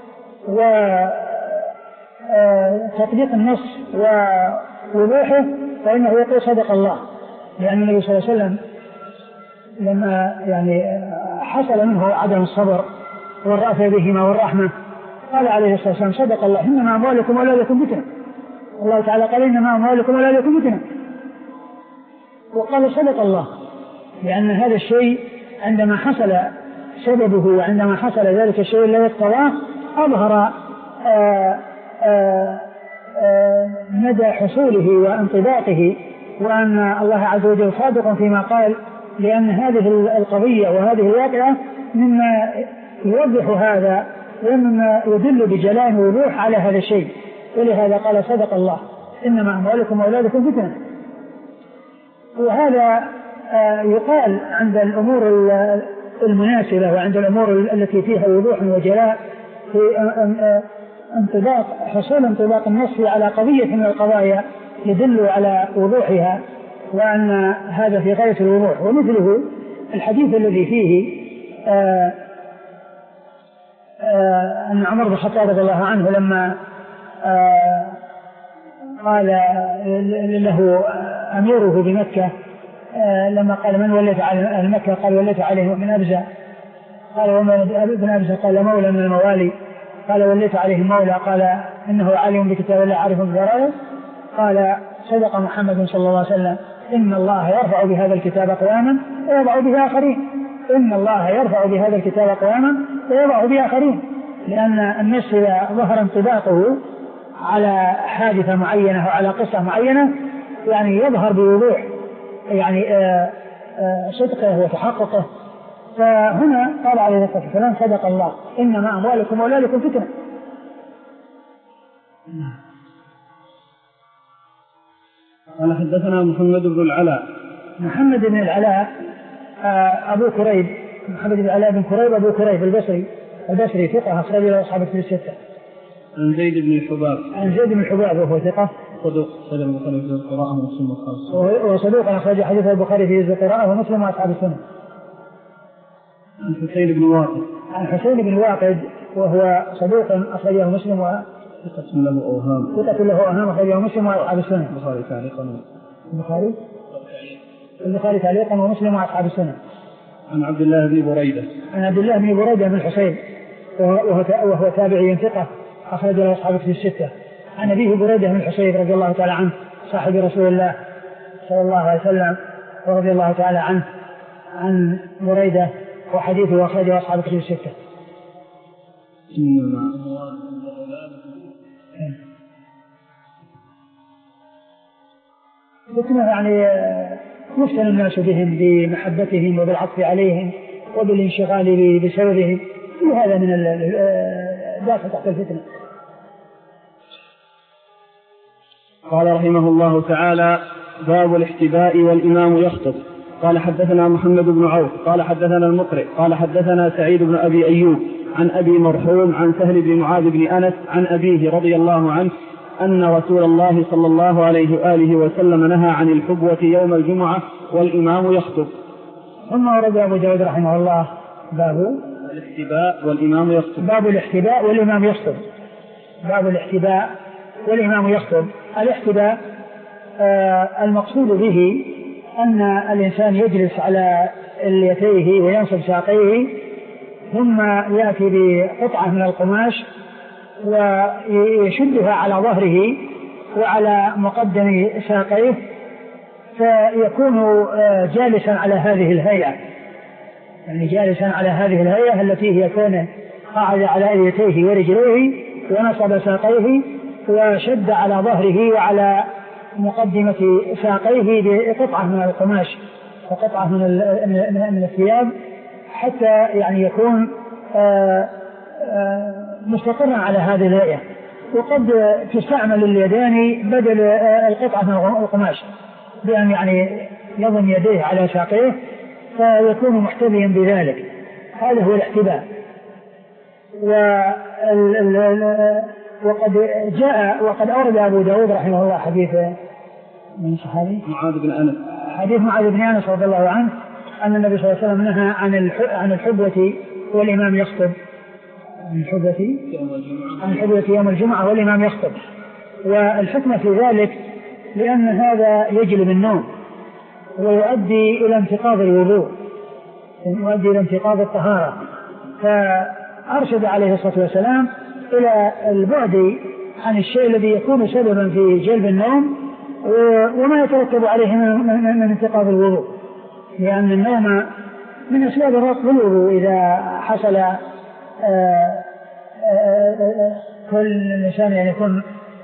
وتطبيق النص ووضوحه، فإنه يقول صدق الله، لأن النبي صلى الله عليه وسلم لما يعني حصل منه عدم الصبر والرأفة بهما والرحمة قال عليه الصلاة والسلام صدق الله إنما أموالكم وأولادكم فتنة. الله تعالى قال إنما أموالكم وأولادكم فتنة، وقال صدق الله، لأن هذا الشيء عندما حصل سببه وعندما حصل ذلك الشيء الذي اقتضاه أظهر آآ آآ آآ مدى حصوله وانطباقه، وأن الله عز وجل صادق فيما قال، لأن هذه القضية وهذه الواقعة مما يوضح هذا ومما يدل بجلال ووضوح على هذا الشيء، ولهذا قال صدق الله إنما أموالكم وأولادكم فتنة. وهذا يقال عند الأمور المناسبة وعند الأمور التي فيها وضوح وجلاء في انطباق حصول انطباق النص على قضية من القضايا يدل على وضوحها وأن هذا في غاية الوضوح. ومثله الحديث الذي فيه آآ آآ أن عمر بن الخطاب رضي الله عنه لما قال له أميره بمكة لما قال من وليت على أهل مكة قال وليت عليه من أبزة، قال ومن ابن أبزة قال مولى من الموالي، قال وليت عليه المولى قال إنه عالم بكتاب الله عارف بالجرائد، قال صدق محمد صلى الله عليه وسلم إن الله يرفع بهذا الكتاب أقواما ويضع به آخرين، إن الله يرفع بهذا الكتاب أقواما ويضع به آخرين، لأن النص إذا ظهر انطباقه على حادثة معينة وعلى قصة معينة يعني يظهر بوضوح يعني آآ آآ صدقه وتحققه. فهنا قال عليه الصلاة والسلام صدق الله إنما أموالكم وأولادكم فتنة. قال حدثنا محمد بن العلاء. محمد بن العلاء أبو كريب، محمد بن العلاء بن كريب أبو كريب البصري البصري ثقة أخرج له أصحاب الكتب الستة. عن زيد بن الحباب. عن زيد بن الحباب وهو ثقة صدوق أخرج البخاري في القراءة ومسلم وأصحاب. وصدوق أخرج حديث البخاري في القراءة ومسلم وأصحاب السنة. عن حسين بن واقد. عن حسين بن واقد وهو صدوق أخرجه مسلم و ثقة له أوهام. ثقة له أوهام أخرجه مسلم وأصحاب السنة. البخاري تعليقا. البخاري البخاري تعليقا ومسلم وأصحاب السنة. عن عبد الله بن بريدة. عن عبد الله بن بريدة بن الحسين وهو وهو تابعي ثقة أخرج له أصحاب الكتب الستة. عن أبيه بريدة بن الحسين رضي الله تعالى عنه صاحب رسول الله صلى الله عليه وسلم ورضي الله تعالى عنه عن بريدة وحديثه أخرجه أصحاب الكتب الستة. فتنة يعني يفتن الناس بهم بمحبتهم وبالعطف عليهم وبالانشغال بسببهم، كل هذا من داخل تحت الفتنة. قال رحمه الله تعالى باب الاحتباء والإمام يخطب. قال حدثنا محمد بن عوف قال حدثنا المقرئ قال حدثنا سعيد بن أبي أيوب عن أبي مرحوم عن سهل بن معاذ بن أنس عن أبيه رضي الله عنه أن رسول الله صلى الله عليه وآله وسلم نهى عن الحبوة يوم الجمعة والإمام يخطب. ثم ورد أبو داود رحمه الله باب الاحتباء والإمام يخطب. باب الاحتباء والإمام يخطب. باب الاحتباء والإمام يخطب. الاحتباء آه المقصود به أن الإنسان يجلس على اليتيه وينصب ساقيه ثم يأتي بقطعة من القماش ويشدها على ظهره وعلى مقدم ساقيه فيكون جالسا على هذه الهيئة، يعني جالسا على هذه الهيئة التي هي كونه قاعد على اليتيه ورجليه ونصب ساقيه وشد على ظهره وعلى مقدمة ساقيه بقطعة من القماش وقطعة من من الثياب حتى يعني يكون آآ آآ مستقرا على هذه الهيئة. وقد تستعمل اليدان بدل القطعة من القماش بأن يعني يضم يديه على ساقيه فيكون محتذيا بذلك. هذا هو الاحتباء. وقد جاء وقد أورد أبو داود رحمه الله حديث من صحابي معاذ بن أنس حديث معاذ بن أنس رضي الله عنه أن النبي صلى الله عليه وسلم نهى عن عن الحبوة والإمام يخطب عن الحبوة عن الحبوة يوم الجمعة والإمام يخطب. والحكمة في ذلك لأن هذا يجلب النوم ويؤدي إلى انتقاض الوضوء يؤدي إلى انتقاض الطهارة. فأرشد عليه الصلاة والسلام إلى البعد عن الشيء الذي يكون سببا في جلب النوم وما يترتب عليه من انتقاض الوضوء، لأن النوم من أسباب نقض الوضوء. إذا حصل آآ آآ كل الإنسان يعني يكون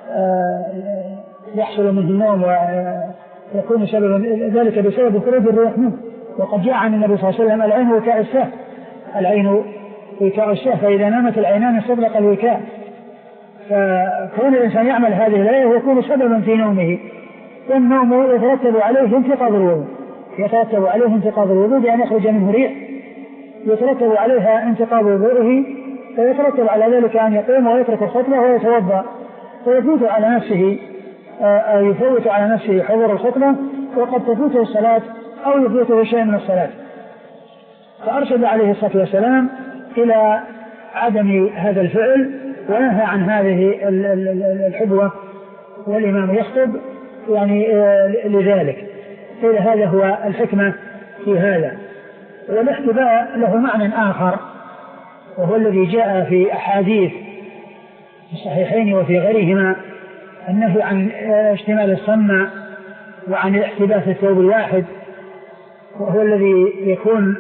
يحصل منه النوم ويكون سببا ذلك بسبب خروج الروح منه. وقد جاء عن النبي صلى الله عليه وسلم العين وكاء السهل العين وكاء السهل فإذا نامت العينان استطلق الوكاء. فكون الإنسان يعمل هذه الآية يكون سببا في نومه، والنوم يترتب عليه انتقاض الوضوء يترتب عليه انتقاض الوضوء بأن يخرج منه ريح يترتب عليها انتقاض وضوءه، فيترتب على ذلك أن يقوم ويترك الخطبة ويتوضأ فيفوت على نفسه أو يفوت على نفسه حضور الخطبة وقد تفوته الصلاة أو يفوته شيء من الصلاة. فأرشد عليه الصلاة والسلام إلى عدم هذا الفعل ونهى عن هذه الحبوة والإمام يخطب يعني لذلك. قيل هذا هو الحكمة في هذا. والاحتباء له معنى آخر وهو الذي جاء في أحاديث في الصحيحين وفي غيرهما النهي عن اشتمال الصمع وعن الاحتباء في الثوب الواحد، وهو الذي يكون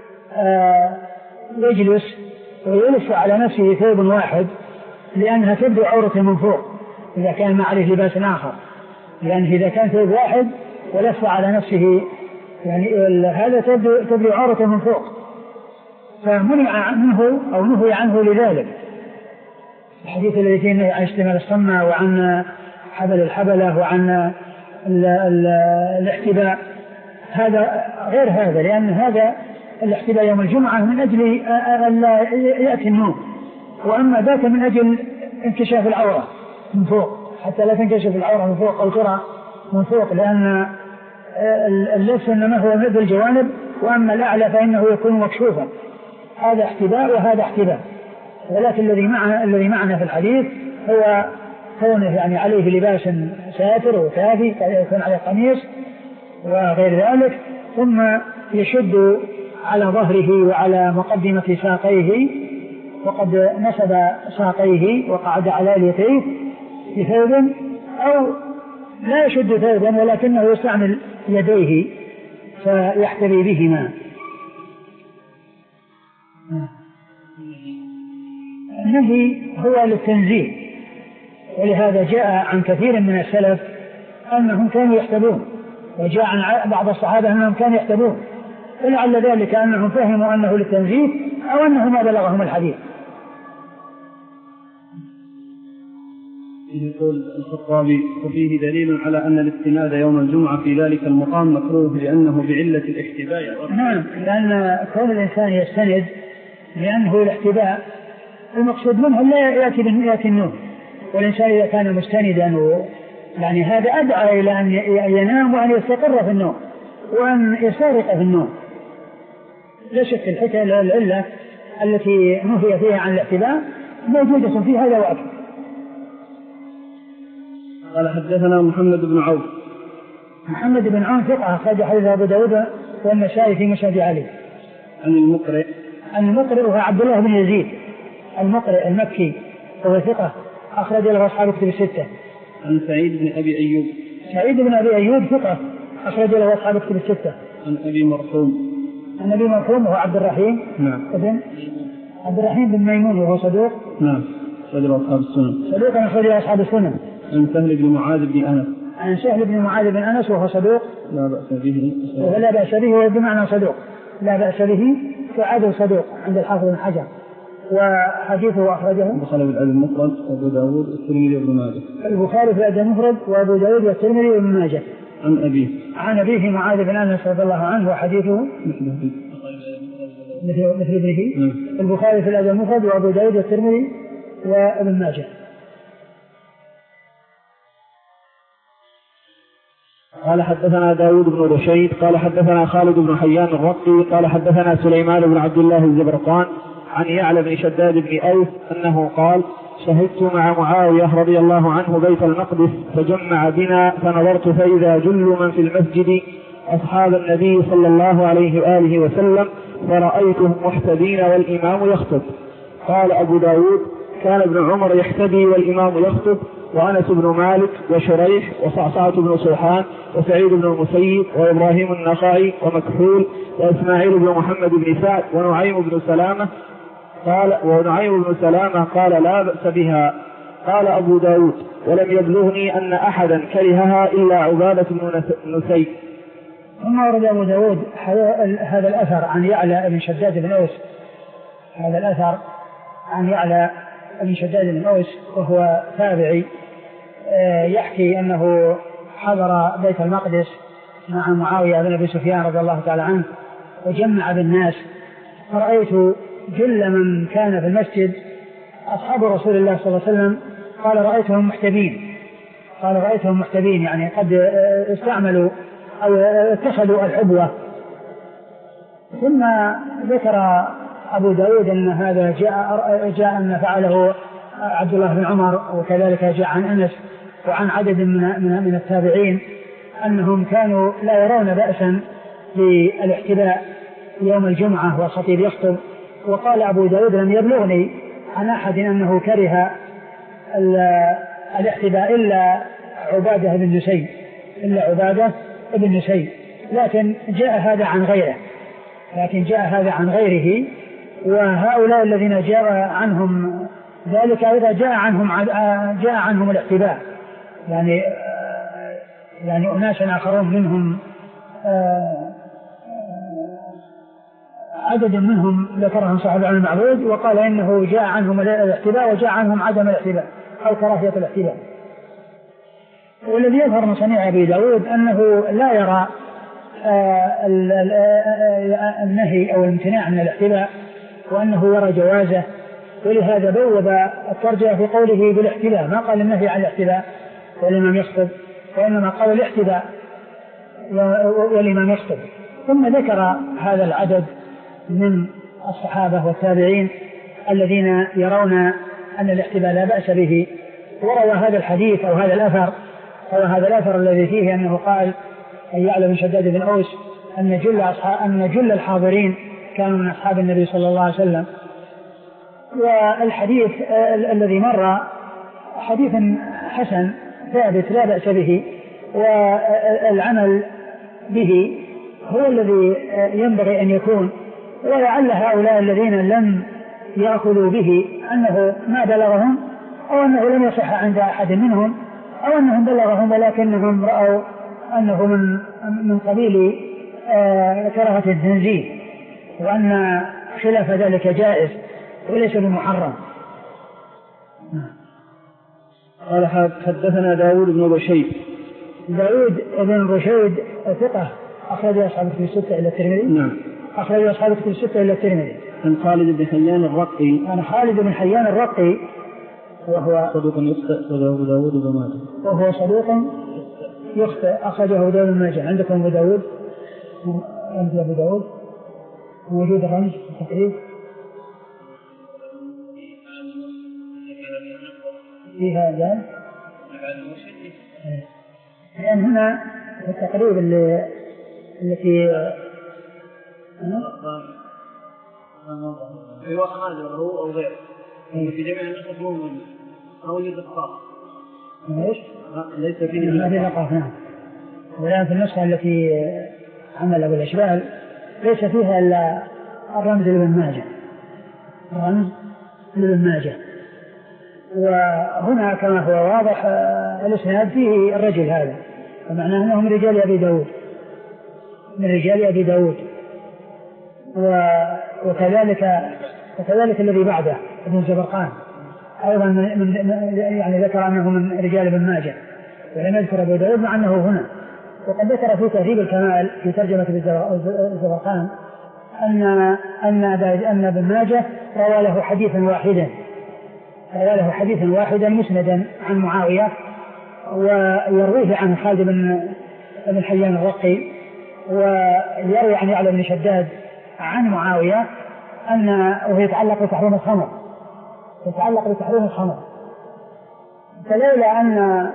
يجلس ويلف على نفسه ثوب واحد لأنها تبدو عورة من فوق إذا كان ما عليه لباس آخر، لأنه إذا كان ثوب واحد ولف على نفسه يعني هذا تبدو, تبدو عورة من فوق، فمنع عنه أو نهي عنه لذلك. الحديث الذي فيه عن اشتمال الصمة وعن حبل الحبلة وعن ال ال الاحتباء هذا غير هذا، لأن هذا الاحتباء يوم الجمعة من أجل أن لا يأتي النوم، وأما ذاك من أجل انكشاف العورة من فوق حتى لا تنكشف العورة من فوق أو ترى من فوق، لأن اللبس إنما هو مد الجوانب وأما الأعلى فإنه يكون مكشوفا. هذا احتباء وهذا احتباء. ولكن الذي معنا الذي معنا في الحديث هو كونه يعني عليه لباس ساتر وكافي يكون عليه قميص وغير ذلك، ثم يشد على ظهره وعلى مقدمة ساقيه، وقد نصب ساقيه وقعد على اليتيه بثوب أو لا يشد ثوبا ولكنه يستعمل يديه فيحتبي بهما. النهي هو للتنزيه، ولهذا جاء عن كثير من السلف أنهم كانوا يحتبون، وجاء عن بعض الصحابة أنهم كانوا يحتبون، فلعل ذلك أنهم فهموا أنه للتنزيه أو أنه ما بلغهم الحديث. يقول الخطابي: وفيه دليل على أن الاستناد يوم الجمعة في ذلك المقام مكروه لأنه بعلة الاحتباء. نعم، لأن كون الإنسان يستند لأنه الاحتباء المقصود منه لا يأتي يأتي النوم، والإنسان إذا كان مستندا يعني هذا أدعى إلى أن ينام وأن يستقر في النوم وأن يستغرق في النوم. لا شك الحكاية العلة التي نهي فيها عن الاحتباء موجودة في هذا وقت. قال: حدثنا محمد بن عوف. محمد بن عوف ثقة أخرج حديث أبو داود والنسائي في مسند علي. عن المقرئ. عن المقرئ هو عبد الله بن يزيد المقرئ المكي وهو ثقة أخرج له أصحاب كتب الستة. عن سعيد بن أبي أيوب. سعيد بن أبي أيوب ثقة أخرج له أصحاب كتب الستة. عن أبي مرحوم. عن أبي مرحوم وهو عبد الرحيم. نعم. ابن عبد الرحيم بن ميمون وهو صدوق. نعم. أخرج له أصحاب السنن. صدوق أخرج له أصحاب السنن. عن سهل بن معاذ بن أنس. عن سهل بن معاذ بن أنس وهو صدوق لا بأس به ولا بأس به وهو بمعنى صدوق لا بأس به فعدل صدوق عند الحافظ بن حجر وحديثه أخرجه البخاري في الأدب المفرد وأبو داود والترمذي وابن ماجه. البخاري في الأدب المفرد وأبو داود والترمذي وابن ماجه. عن أبيه عن أبيه معاذ بن أنس رضي الله عنه وحديثه مثل مثل ابنه. البخاري في الأدب المفرد وأبو داود والترمذي وابن ماجه. قال حدثنا داود بن رشيد قال حدثنا خالد بن حيان الرقي قال حدثنا سليمان بن عبد الله الزبرقان عن يعلى بن شداد بن أوس أنه قال شهدت مع معاوية رضي الله عنه بيت المقدس فجمع بنا فنظرت فإذا جل من في المسجد أصحاب النبي صلى الله عليه وآله وسلم فرأيتهم محتدين والإمام يخطب. قال أبو داود كان ابن عمر يحتدي والإمام يخطب وأنس بن مالك وشريح وصعصعة بن صوحان وسعيد بن المسيب وإبراهيم النخعي ومكحول وإسماعيل بن محمد بن سعد ونعيم بن سلامة قال ونعيم بن سلامة قال لا بأس بها. قال أبو داود ولم يبلغني أن أحدا كرهها إلا عبادة بن نسي. ثم ورد أبو داود هذا الأثر عن يعلى بن شداد بن أوس هذا الأثر عن يعلى بن شداد بن أوس وهو تابعي يحكي أنه حضر بيت المقدس مع معاوية بن أبي سفيان رضي الله تعالى عنه وجمع بالناس فرأيت جل من كان في المسجد أصحاب رسول الله صلى الله عليه وسلم قال رأيتهم محتبين قال رأيتهم محتبين يعني قد استعملوا أو اتخذوا الحبوة. ثم ذكر أبو داود أن هذا جاء, جاء أن فعله عبد الله بن عمر وكذلك جاء عن أنس وعن عدد من, من, من التابعين أنهم كانوا لا يرون بأسا بالاحتباء يوم الجمعة والخطيب يخطب. وقال أبو داود لم يبلغني عن أحد أنه كره الاحتباء إلا عبادة بن نسي إلا عبادة بن نسي لكن جاء هذا عن غيره لكن جاء هذا عن غيره وهؤلاء الذين جاء عنهم ذلك إذا جاء عنهم جاء عنهم الاحتباء يعني يعني أناس آخرون منهم عدد منهم ذكرهم صاحب العلم المعبود وقال إنه جاء عنهم الاحتباء وجاء عنهم عدم الاحتباء أو كراهية الاحتباء. والذي يظهر من صنيع أبي داود أنه لا يرى النهي أو الامتناع من الاحتباء وأنه يرى جوازه ولهذا بوب الترجمة في قوله بالاحتباء ما قال النهي عن الاحتباء والإمام يخطب وإنما قال الاحتباء والإمام يخطب. ثم ذكر هذا العدد من الصحابة والتابعين الذين يرون أن الاحتباء لا بأس به وروى هذا الحديث أو هذا الأثر أو هذا الأثر الذي فيه أنه قال أن يعلى بن شداد بن أوس أن جل, أن جل الحاضرين كانوا من أصحاب النبي صلى الله عليه وسلم. والحديث الذي مر حديث حسن ثابت لا بأس به والعمل به هو الذي ينبغي أن يكون. ولعل هؤلاء الذين لم يأخذوا به أنه ما بلغهم أو أنه لم يصح عند أحد منهم أو أنهم بلغهم ولكنهم رأوا أنه من من قبيل كراهة التنزيه وأن خلاف ذلك جائز وليس بمحرم. قال حدثنا داود بن رشيد داود بن رشيد ثقة أخرج أصحاب في الستة إلى الترمذي. نعم أخرج أصحاب في الستة إلى الترمذي. عن خالد بن حيان الرقي عن خالد بن حيان الرقي وهو صدوق يخطئ أبو داود بن ماجه وهو صدوق يخطئ أخرجه أبو داود بن ماجه. عندكم أبو داود عند أبو داود موجود الرمز التقريب في هذا لأن هنا التقريب اللي التي في واحد هو أو غيره في جميع النسخ موجود أو يوجد أخطاء ليش؟ ليس فيه ما في نقاط. نعم. والآن في النسخة التي عمل أبو الأشبال ليس فيها إلا الرمز لابن ماجه الرمز لابن ماجه. وهنا كما هو واضح الإسناد فيه الرجل هذا ومعناه أنه من رجال أبي داود من رجال أبي داود وكذلك وكذلك الذي بعده ابن الزبرقان أيضا من يعني ذكر أنه من رجال ابن ماجه ولم يذكر أبو داود مع أنه هنا. وقد ذكر في تهذيب الكمال في ترجمة الزبرقان أن أن أن ابن ماجه روى له حديثا واحدا روى له حديثا واحدا مسندا عن معاوية ويرويه عن خالد بن بن حيان الرقي ويروي عن يعلى بن شداد عن معاوية أن وهو يتعلق بتحريم الخمر يتعلق بتحريم الخمر فلولا أن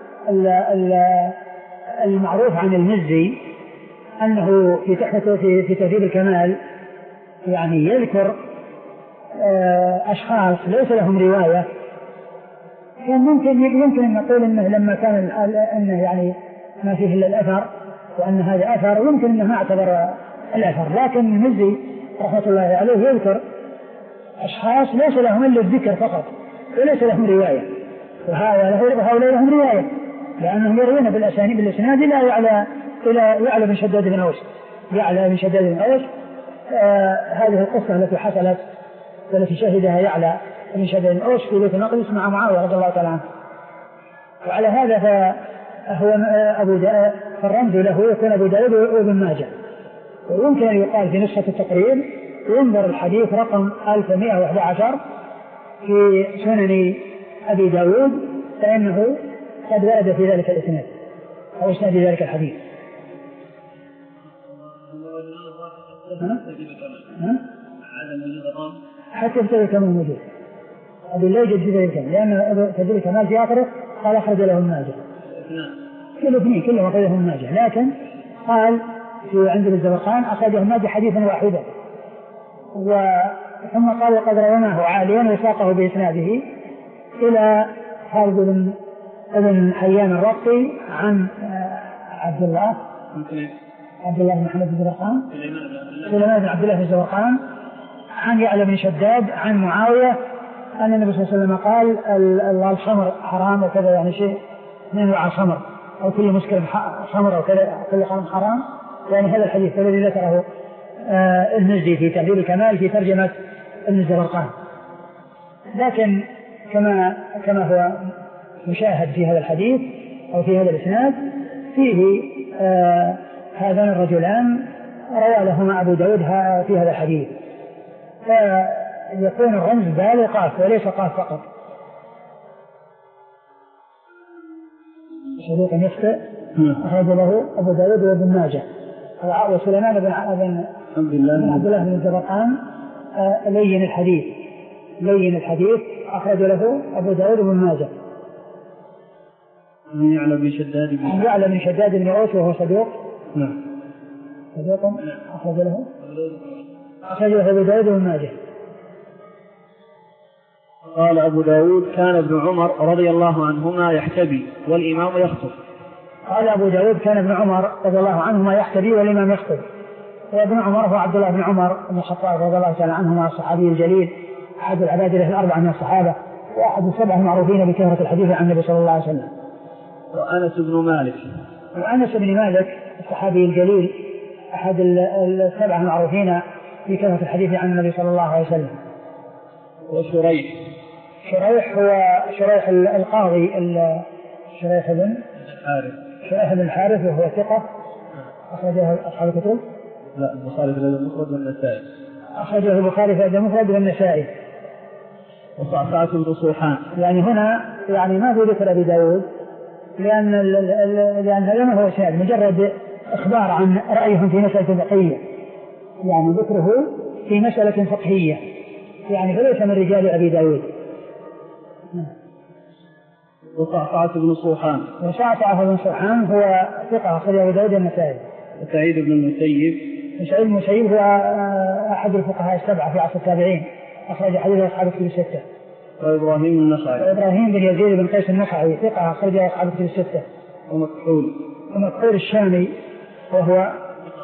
المعروف عن المزي أنه في تحفة في, في تهذيب الكمال يعني يذكر أشخاص ليس لهم رواية كان ممكن يمكن أن نقول أنه لما كان أنه يعني ما فيه إلا الأثر وأن هذا أثر يمكن أنه ما اعتبر الأثر. لكن المزي رحمة الله عليه يذكر أشخاص ليس لهم إلا الذكر فقط وليس لهم رواية وهؤلاء لهم رواية لأنهم يروون بالأسانيد بالإسناد لا يعلى إلى يعلى بن شداد بن أوس يعلى بن شداد بن أوس آه هذه القصة التي حصلت والتي شهدها يعلى بن شداد بن أوس في بيت المقدس مع معاوية رضي الله تعالى عنه. وعلى هذا فهو أبو داود فالرمز له يكون أبو داود وابن ماجه. ويمكن أن يقال في نسخة التقريب ينظر الحديث رقم ألف ومئة وأحد عشر في سنن أبي داود فإنه قد ورد في ذلك الإسناد أو إسناد ذلك الحديث. حتى يبتدي كمان موجود أبو الله يجد ذلك الكمال لأن تجد الكمال في آخره قال أخرج له الماجه كل اثنين كلهم أخرج له الماجه لكن قال في عند الزبرقان أخرجه الماجه حديثا واحدا ثم قال وقد رواه عاليا وساقه بإسناده إلى خالد بن ابن حيان الرقي عن عبد الله عبد الله بن محمد بن الزبرقان سليمان بن عبد الله بن الزبرقان عن يعلى بن شداد عن معاوية أن النبي صلى الله عليه وسلم قال الخمر حرام وكذا يعني شيء من نوع الخمر أو كل مسكر خمر أو كذا كل خمر حرام يعني هذا الحديث الذي ذكره آه المزي في تهذيب الكمال في ترجمة ابن الزبرقان. لكن كما كما هو مشاهد في هذا الحديث أو في هذا الإسناد فيه آه هذان الرجلان روى لهما أبو داود في هذا الحديث فيكون الرمز دال قاف وليس قاف فقط. صديق يخطئ أخرج له أبو داود وابن ماجه وسليمان بن عبد الله بن الزبرقان آه لين الحديث لين الحديث أخرج له أبو داود وابن ماجه. من يعلى بن شداد بن يعلى بن شداد بن أوس وهو صدوق نعم صدوق أخرج له أخرج له أبو داود وابن ماجه. قال أبو داود كان ابن عمر رضي الله عنهما يحتبي والإمام يخطب. قال أبو داود كان ابن عمر رضي الله عنهما يحتبي والإمام يخطب. وابن عمر هو عبد الله بن عمر بن الخطاب رضي الله تعالى عنهما الصحابي الجليل أحد العبادلة الأربعة من الصحابة وأحد السبعة المعروفين بكثرة الحديث عن النبي صلى الله عليه وسلم. وأنس بن مالك وأنس بن مالك الصحابي الجليل أحد السبعة المعروفين بكثرة الحديث عن النبي صلى الله عليه وسلم. وشريح شريح هو شريح القاضي شريح بن الحارث شريح بن الحارث وهو ثقة أخرجه أصحاب الكتب لا البخاري في المفرد والنسائي أخرجه البخاري في المفرد والنسائي. وصعصعة بن صوحان يعني هنا يعني ما في ذكر أبي داود لأن لأن هذا ما هو شاهد مجرد إخبار عن رأيهم في مسألة فقهية يعني ذكره في مسألة فقهية يعني فليس من رجال أبي داود. وصعصعة بن صوحان وصعصعة بن صوحان هو ثقة أخرج أبو داود النسائي. وسعيد بن المسيب سعيد بن المسيب هو أحد الفقهاء السبعة في عصر التابعين أخرج حديث أصحاب الكتب الستة. وإبراهيم النخعي وإبراهيم بن يزيد بن قيس النخعي ثقة أخرج أصحاب الكتب الستة. ومكحول ومكحول الشامي وهو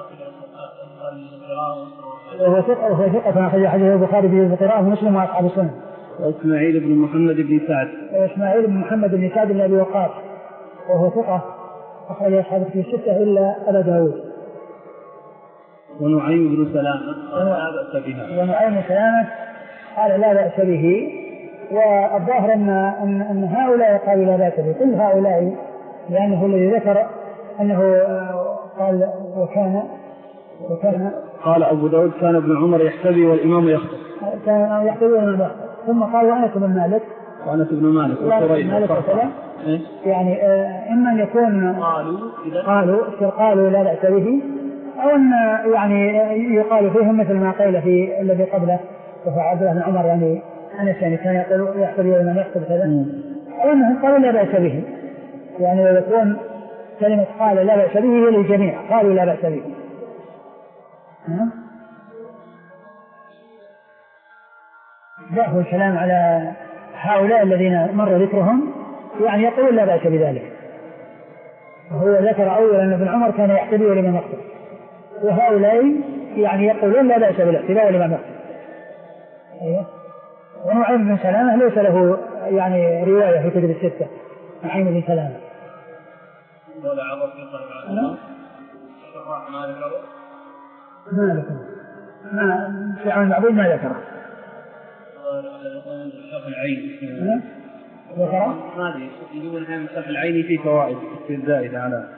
وهو ثقة وهو ثقة أخرج حديث البخاري في القراءة ومسلم وأصحاب السنن. وإسماعيل بن محمد بن سعد وإسماعيل بن محمد بن سعد بن أبي وقاص وهو ثقة أخرج أصحاب الكتب الستة إلا أبا داود. ونعيم بن سلامة قال لا بأس بها. ونعيم بن سلامة قال لا بأس به. والظاهر أن, أن, أن هؤلاء قالوا لا بأس به، كل هؤلاء، لأنه الذي ذكر أنه قال وكان وكان قال أبو داود كان ابن عمر يحتبي والإمام يخطب، كان يحتبي والإمام يخطب. ثم قال وأنس بن مالك وأنس بن مالك وقريب يعني آه إما أن يكون قالوا قالوا قالوا لا بأس به، أو أن يعني يقال فيهم مثل ما قيل في الذي قبله وهو عبد الله بن عمر يعني أنس يعني كان يقول يحتبي والإمام يخطب كذا، أو أنهم قالوا لا بأس به، يعني يكون كلمة قال لا بأس به للجميع، قالوا لا بأس به. ضعف الكلام على هؤلاء الذين مر ذكرهم، يعني يقولون لا بأس بذلك. هو ذكر أولا أن ابن عمر كان يحتبي ولمن يخطب، وهؤلاء يعني يقولون لا بأس بالاحتباء ولمن يخطب. ونعيم بن سلامة ليس له يعني رواية في كتب الستة. نعيم بن سلامة ولا عرف يقرأ عنه ما ذكره ما ذكره ما في عون المعبود ما ذكره شرح العين ذكره ما أدري يقولون عن شرح العين في فوائد زائدة على.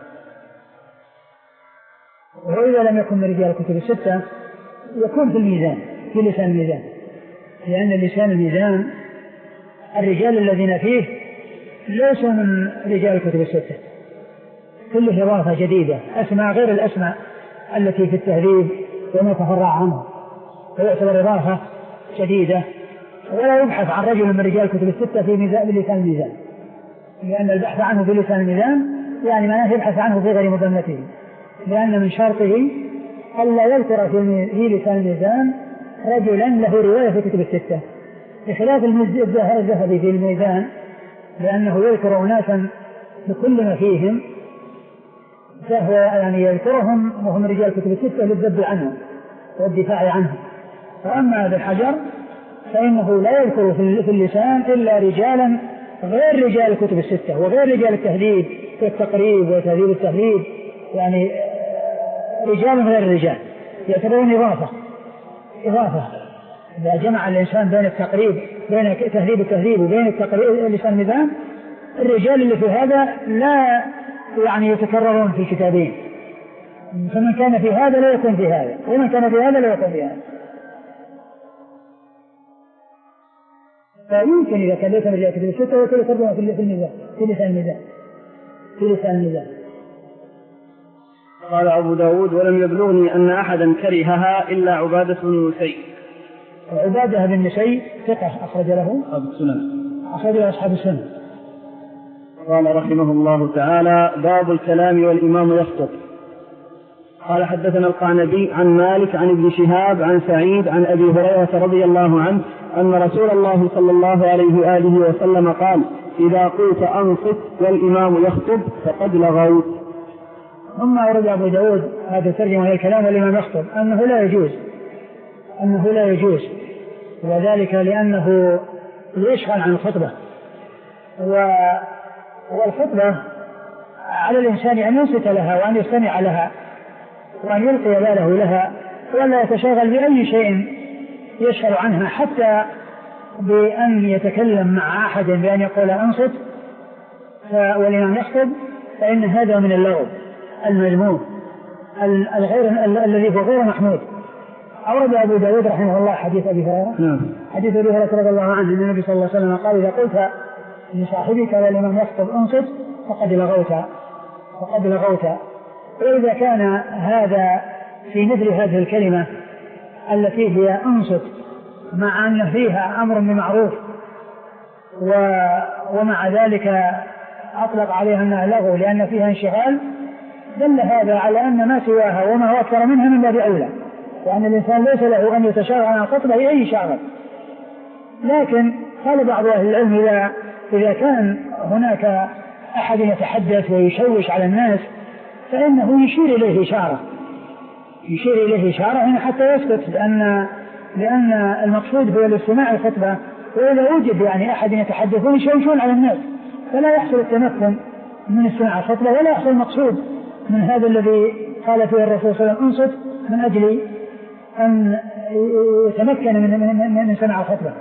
وإذا لم يكن من رجال الكتب الستة يكون في الميزان، في لسان الميزان، لأن لسان الميزان الرجال الذين فيه ليسوا من رجال الكتب الستة، كله إضافة جديدة، أسماء غير الأسماء التي في التهذيب وما تفرع عنه، فيعتبر إضافة جديدة. ولا يبحث عن رجل من رجال الكتب الستة في ميزان لسان الميزان، لأن البحث عنه في لسان الميزان يعني معناه يبحث عنه في غير مذمته، لأن من شرطه ألا يذكر في لسان الميزان رجلا له رواية في كتب الستة، بخلاف الذهبي في الميزان، لأنه يذكر أناسا بكل ما فيهم، فهو يعني يذكرهم وهم رجال كتب الستة للذب عنهم والدفاع عنهم. وأما ابن حجر فإنه لا يذكر في اللسان إلا رجالا غير رجال الكتب الستة وغير رجال التهذيب والتقريب وتهذيب التهذيب، يعني رجال غير الرجال يعتبرون إضافة إضافة إذا جمع الإنسان بين التقريب بين تهذيب التهذيب وبين التقريب لسان الميزان، الرجال اللي في هذا لا يعني يتكررون في الكتابين، فمن كان في هذا لا يكون في هذا، ومن كان في هذا لا يكون في هذا. فيمكن إذا كان ليس من رجال الكتب الستة يكون يترجمون في الميزان في لسان الميزان في لسان الميزان. قال أبو داود ولم يبلغني أن أحدا كرهها إلا عبادة بن نسي. عبادة بن نسي ثقة أخرج له أصحاب السنن أخرج له أصحاب السنن. قال رحمه الله تعالى باب الكلام والإمام يخطب. قال حدثنا القعنبي عن مالك عن ابن شهاب عن سعيد عن أبي هريرة رضي الله عنه أن رسول الله صلى الله عليه وآله وسلم قال إذا قلت أنصت والإمام يخطب فقد لغوت. ثم أورد أبو داود هذا ترجمة الكلام والإمام يخطب أنه لا يجوز أنه لا يجوز وذلك لأنه يشغل عن الخطبة، والخطبة على الإنسان أن ينصت لها وأن يستمع لها وأن يلقي باله لها ولا يتشاغل بأي شيء يشغل عنها، حتى بأن يتكلم مع أحد بأن يقول أنصت والإمام يخطب، فإن هذا من اللغو المذموم الغير الذي هو غير محمود. أورد أبو داود رحمه الله حديث أبي هريرة حديث أبي هريرة رضي الله عنه أن النبي صلى الله عليه وسلم قال إذا قلت لصاحبك والإمام يخطب أنصت فقد لغوت فقد لغوت. وإذا كان هذا في مثل هذه الكلمة التي هي أنصت مع أن فيها أمر بمعروف ومع ذلك أطلق عليها أنها لغو لأن فيها انشغال، دل هذا على أن ما سواها وما هو أكثر منها من باب أولى، وأن الإنسان ليس له أن يتشاغل عن الخطبة بأي شاغل. لكن قال بعض أهل العلم إذا, إذا كان هناك أحد يتحدث ويشوش على الناس فإنه يشير إليه إشارة يشير إليه إشارة هنا حتى يسكت، لأن, لأن المقصود هو الاستماع الخطبة، وإذا وجد يعني أحد يتحدثون يشوشون على الناس فلا يحصل التمكن من استماع الخطبة، ولا يحصل المقصود من هذا الذي قال فيه الرسول صلى الله عليه وسلم انصت من أجل أن يتمكن من, من, من سماع الخطبة.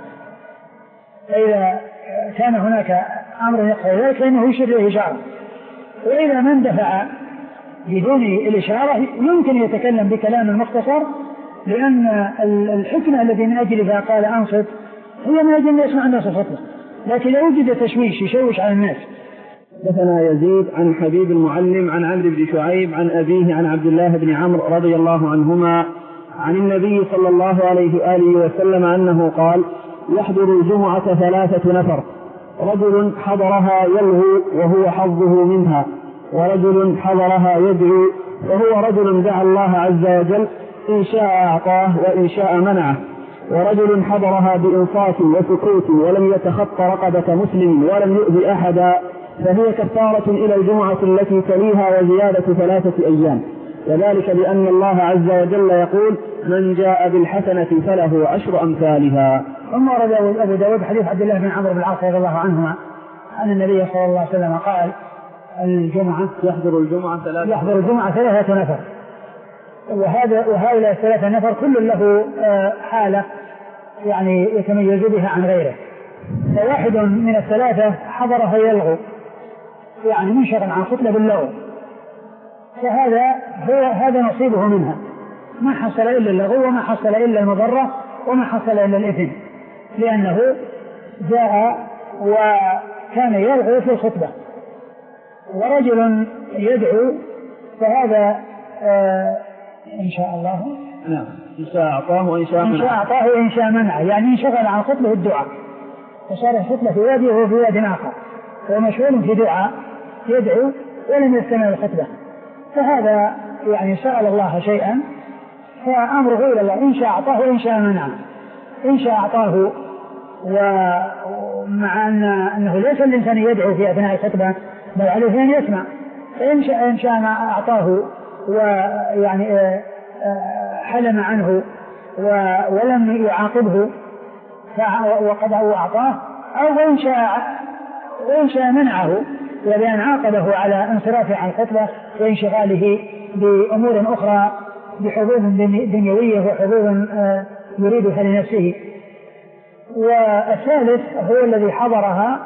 فإذا كان هناك أمر يقتضي ذلك فإنه يشير إليه إشارة، وإذا من دفع بدون الإشارة يمكن يتكلم بكلام مختصر، لأن الحكمة التي من أجلها قال أنصت هي من أجل أن يسمع الناس الخطبة، لكن لو وجد تشويش يشوش على الناس. حدثنا يزيد عن حبيب المعلم عن عمرو بن شعيب عن أبيه عن عبد الله بن عمرو رضي الله عنهما عن النبي صلى الله عليه وآله وسلم أنه قال: يحضر الجمعة ثلاثة نفر، رجل حضرها يلغو وهو حظه منها، ورجل حضرها يدعو وهو رجل دعا الله عز وجل إن شاء أعطاه وإن شاء منعه، ورجل حضرها بإنصات وسكوت ولم يتخط رقبة مسلم ولم يؤذي أحدا، فهي كفارة إلى الجمعة التي تليها وزيادة ثلاثة أيام، وذلك بأن الله عز وجل يقول: من جاء بالحسنة فله عشر أمثالها. ثم ورد أبو داود حديث عبد الله بن عمرو بن العاص رضي الله عنهما أن النبي صلى الله عليه وسلم قال: الجمعة يحضر الجمعة ثلاثة يحضر الجمعة ثلاثة نفر، وهذا وهؤلاء الثلاثة نفر كل له حالة يعني يتميز بها عن غيره. فواحد من الثلاثة حضرها يلغو، يعني منشغل عن خطبة باللغو، فهذا هو هذا نصيبه منها، ما حصل إلا اللغو وما حصل إلا المضرة وما حصل إلا الإثم، لأنه جاء وكان يلغو في الخطبة. ورجل يدعو فهذا آه إن شاء الله نعم إن شاء أعطاه وإن شاء منعه، إن شاء أعطاه وإن شاء منعه، يعني انشغل عن خطبة الدعاء وصار الخطبة في وادي وهو في واد آخر، هو مشغول في دعاء يدعو ولم يستمع الخطبة، فهذا يعني سأل الله شيئا فأمره إلى الله، إن شاء أعطاه وإن شاء منعه. إن شاء أعطاه، ومع أن أنه ليس الإنسان يدعو في أثناء الخطبة بل عليه أن يسمع، إن شاء إن شاء أعطاه ويعني حلم عنه ولم يعاقبه وقد أعطاه، أو إن شاء وإن شاء منعه بأن عاقبه على انصرافه عن الخطبة وانشغاله بأمور أخرى بحظوظ دنيوية وحظوظ يريدها لنفسه. والثالث هو الذي حضرها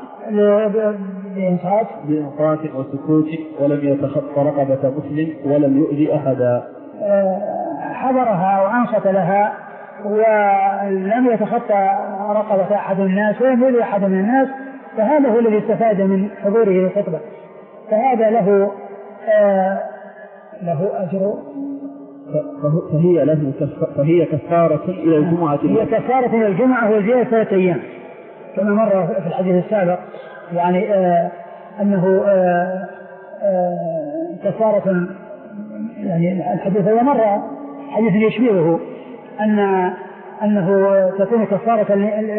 بإنصات بإنصات وسكوت ولم يتخط رقبة مسلم ولم يؤذي أحدا، حضرها وأنصت لها ولم يتخطى رقبة أحد الناس ولم يؤذي أحد من الناس، فهذا هو الذي استفاد من حضوره للخطبة، فهذا له آه له أجر، فهي له فهي كفارة إلى الجمعة، هي كفارة إلى الجمعة وزيادة ثلاثة أيام كما مر في الحديث السابق، يعني آه أنه آه آه كفارة، يعني الحديث هذا مر حديث يشبهه أن أنه تكون كفارة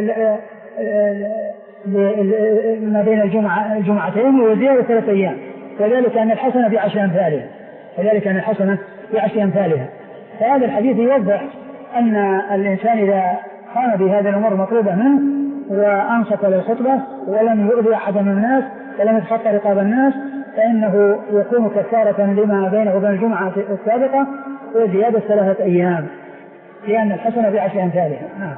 ما بين الجمعة الجمعتين وزيادة ثلاثة أيام، وذلك أن الحسنة بعشر أمثالها، وذلك أن الحسنة بعشر أمثالها. فهذا الحديث يوضح أن الإنسان إذا قام بهذه الأمور المطلوبة منه وأنصت للخطبة ولم يؤذي أحد من الناس ولم يتخطى رقاب الناس فإنه يكون كفارة لما بينه وبين الجمعة السابقة وزيادة ثلاثة أيام، لأن الحسنة بعشر أمثالها. نعم.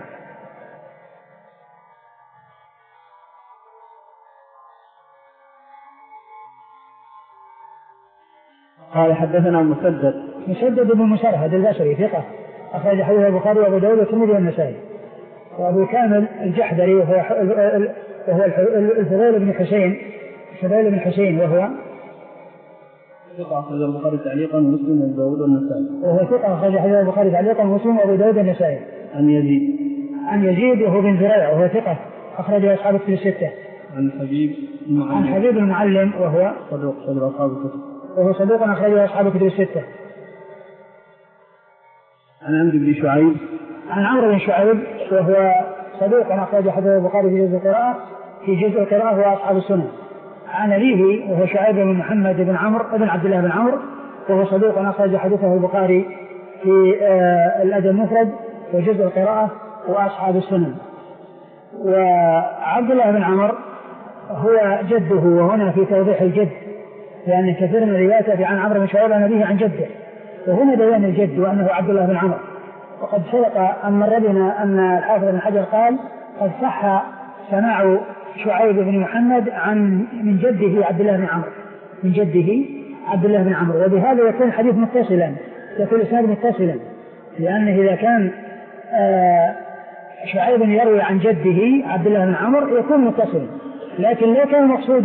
قال حدثنا مسدد مسدد بن مسرهد البصري ثقة أخرج حديث البخاري وأبو داود والترمذي والنسائي. وأبو كامل الجحدري وهو وهو الفضيل بن حسين الفضيل بن حسين وهو ثقة أخرج البخاري تعليقا ومسلم وأبو داود والنسائي وهو ثقة أخرج حديث البخاري تعليقا ومسلم وأبو داود والنسائي. عن يزيد عن يزيد وهو بن زريع وهو ثقة أخرج أصحاب الكتب الستة. عن حبيب المعلم عن حبيب المعلم وهو صدوق صدر أصحاب الكتب وهو صدوق أخرج أصحاب الكتب الستة. عن عمرو بن شعيب عن عمرو بن شعيب وهو صدوق أخرج حديث البخاري في جزء القراءة في جزء القراءة وأصحاب السنة. عن أبيه وهو شعيب بن محمد بن عمرو بن عبد الله بن عمرو وهو صدوق أخرج حديثه البخاري في الأدب المفرد وجزء القراءة وأصحاب السنن. وعبد الله بن عمرو هو جده، وهنا في توضيح الجد، لأن كثير من الروايات عن عمرو بن شعيب عن أبيه عن جده، وهنا بيان الجد وأنه عبد الله بن عمرو. وقد سبق أن مر بنا أن الحافظ بن حجر قال قد صح سماع شعيب بن محمد عن من جده عبد الله بن عمرو، من جده عبد الله بن عمرو، وبهذا يكون الحديث متصلا، يكون الإسناد متصلا، لأنه إذا كان آه شعيب يروي عن جده عبد الله بن عمرو يكون متصلا. لكن لو كان المقصود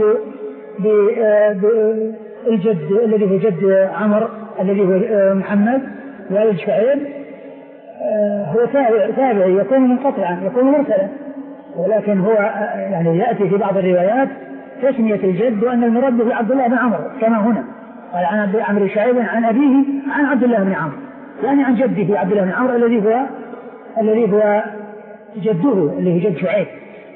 بالجد الذي هو جد عمرو الذي هو محمد والد شعيب هو تابع يكون منقطعا، يكون مرسلا، ولكن هو يعني يأتي في بعض الروايات تسمية الجد وأن المراد به عبد الله بن عمرو كما هنا قال عن عمرو شعيب عن أبيه عن عبد الله بن عمرو، يعني عن جده عبد الله بن عمرو الذي هو الذي هو جده اللي هو جد شعيب.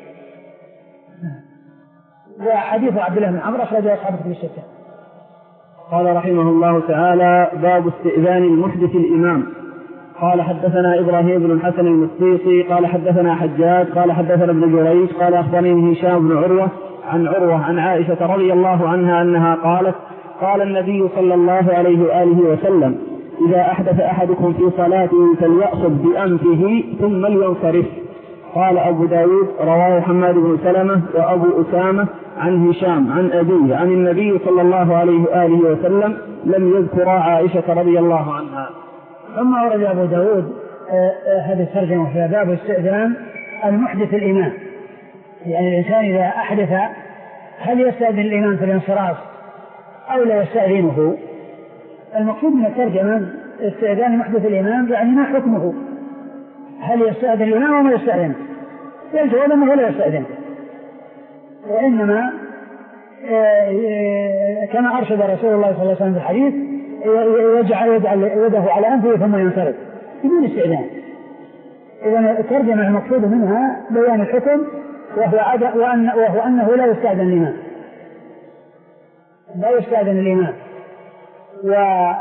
وحديث عبد الله بن عمرو أخرجه أصحاب الكتب الستة. قال رحمه الله تعالى: باب استئذان المحدث الإمام. قال حدثنا إبراهيم بن الحسن المصيصي قال حدثنا حجاج قال حدثنا ابن جريج قال أخبرني هشام بن عروة عن عروة عن عائشة رضي الله عنها أنها قالت: قال النبي صلى الله عليه وآله وسلم: إذا أحدث أحدكم في صلاته فليأخذ بأنفه ثم لينصرف. قال أبو داود: رواه حماد بن سلمة وأبو أسامة عن هشام عن أبيه عن النبي صلى الله عليه وآله وسلم لم يذكر عائشة رضي الله عنها. ثم ورد أبو داود هذه الترجمة في باب استئذان المحدث الإمام، يعني الإنسان إذا أحدث هل يستأذن الإمام في الانصراف أو لا يستأذنه؟ المقصود من الترجمة استئذان محدث الإمام يعني ما حكمه، هل يستأذن الإمام أو ما يستأذن؟ الجواب أنه لا يستأذن، وإنما كما أرشد رسول الله صلى الله عليه وسلم في الحديث يجعل يده على أنفه ثم ينصرف بدون استئذان. إذا الترجمة المقصود منها بيان الحكم وهو, وأن وهو أنه لا يستأذن الإمام، لا يستأذن الإمام. وبعض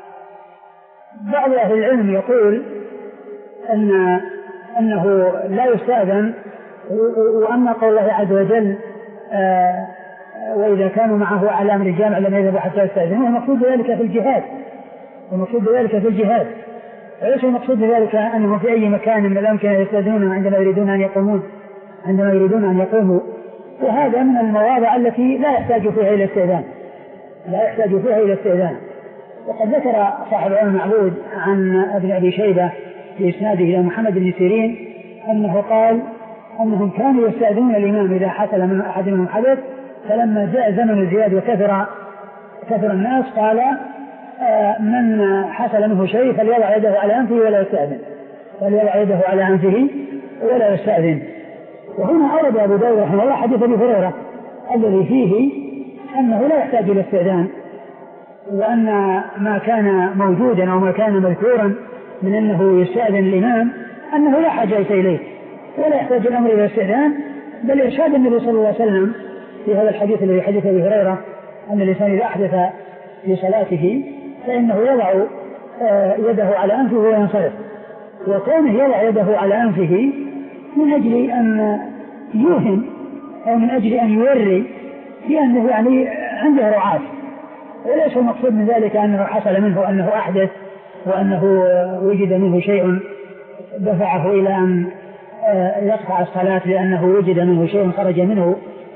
أهل العلم يقول أن أنه لا يستأذن، وأن قول الله عز وجل آه وإذا كانوا معه على أمر جامع لم يذهبوا حتى يستأذنوه، المقصود ذلك في الجهاد، المقصود ذلك في الجهاد، وليس المقصود ذلك أنه في أي مكان من الأمكنة يستأذنون عندما يريدون أن يقومون عندما يريدون أن يقوموا. وهذا من المواضع التي لا يحتاج فيها إلى استئذان، لا يحتاج فيها إلى استئذان. وقد ذكر صاحب العلم المعبود عن ابن أبي شيبة في إسناده إلى محمد بن سيرين أنه قال أنهم كانوا يستأذنون الإمام إذا حصل من أحد منهم حدث، فلما جاء زمن الزياد وكثر كثر الناس قال آه من حصل منه شيء فليضع يده على أنفه ولا يستأذن، فليضع يده على أنفه ولا يستأذن. وهنا أورد أبو داود رحمه الله حديث أبي هريرة الذي فيه أنه لا يحتاج إلى استئذان، وأن ما كان موجودا أو ما كان مذكورا من أنه يستأذن الإمام أنه لا حاجة إليه ولا يحتاج الأمر إلى استئذان، بل إرشاد النبي صلى الله عليه وسلم في هذا الحديث الذي حديث أبي هريرة أن الإنسان إذا أحدث في صلاته فإنه يضع يده على أنفه وينصرف، وكونه يضع يده على أنفه من أجل أن يوهم أو من أجل أن يوري بأنه يعني عنده رعاة، وليس المقصود من ذلك أنه حصل منه أنه أحدث وأنه وجد منه شيء دفعه إلى أن يقطع الصلاة لأنه وجد منه شيء خرج منه،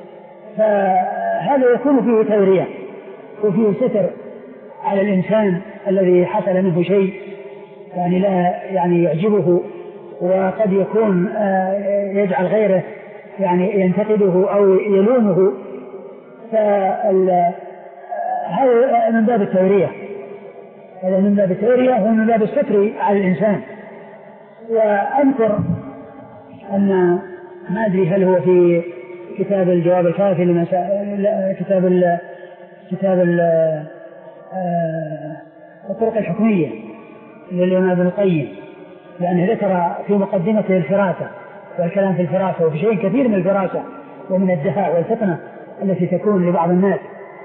فهذا يكون فيه تورية وفيه ستر على الإنسان الذي حصل منه شيء يعني لا يعني يعجبه، وقد يكون يجعل غيره يعني ينتقده أو يلومه، فهذا من باب التورية، هذا من باب التورية ومن باب الستر على الإنسان. وأذكر أن ما أدري هل هو في كتاب الجواب الكافي لمسائل كتاب ال كتاب ال الطرق الحكمية للإمام ابن القيم، لأنه ذكر في مقدمته الفراسة والكلام في الفراسة وفي شيء كثير من الفراسة ومن الدهاء والفتنة التي تكون لبعض الناس،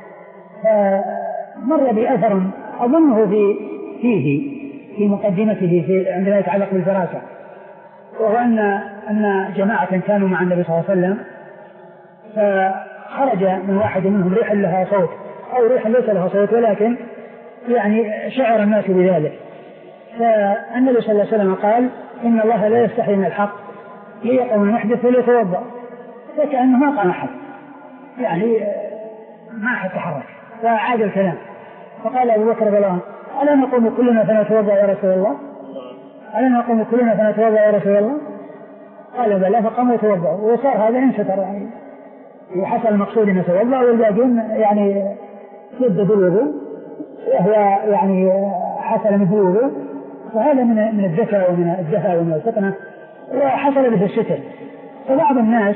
فمر بأثر أظنه في فيه في مقدمته في عندما يتعلق بالفراسة، وهو أن أن جماعة كانوا مع النبي صلى الله عليه وسلم خرج من واحد منهم ريح لها صوت أو ريح ليس لها صوت، ولكن يعني شعر الناس بذلك. فالنبي صلى الله عليه وسلم قال إن الله لا يستحي من الحق ليقوم المحدث فليتوضأ، فكأنه ما قام أحد، يعني ما أحد تحرك فعاد الكلام. فقال أبو بكر رضي الله عنه ألا نقوم كلنا فنتوضأ يا رسول الله؟ ألا نقوم كلنا فنتوضأ يا رسول الله؟ قال بلى، فقاموا يتوضأوا، وصار هذا انستر يعني وحصل المقصود أن يتوضأ، والباقين يعني سد بالوضوء وهو يعني حصل مثل الوضوء. فهذا من من الذكاء ومن الدهاء ومن الفطنة، وحصل به الستر. فبعض الناس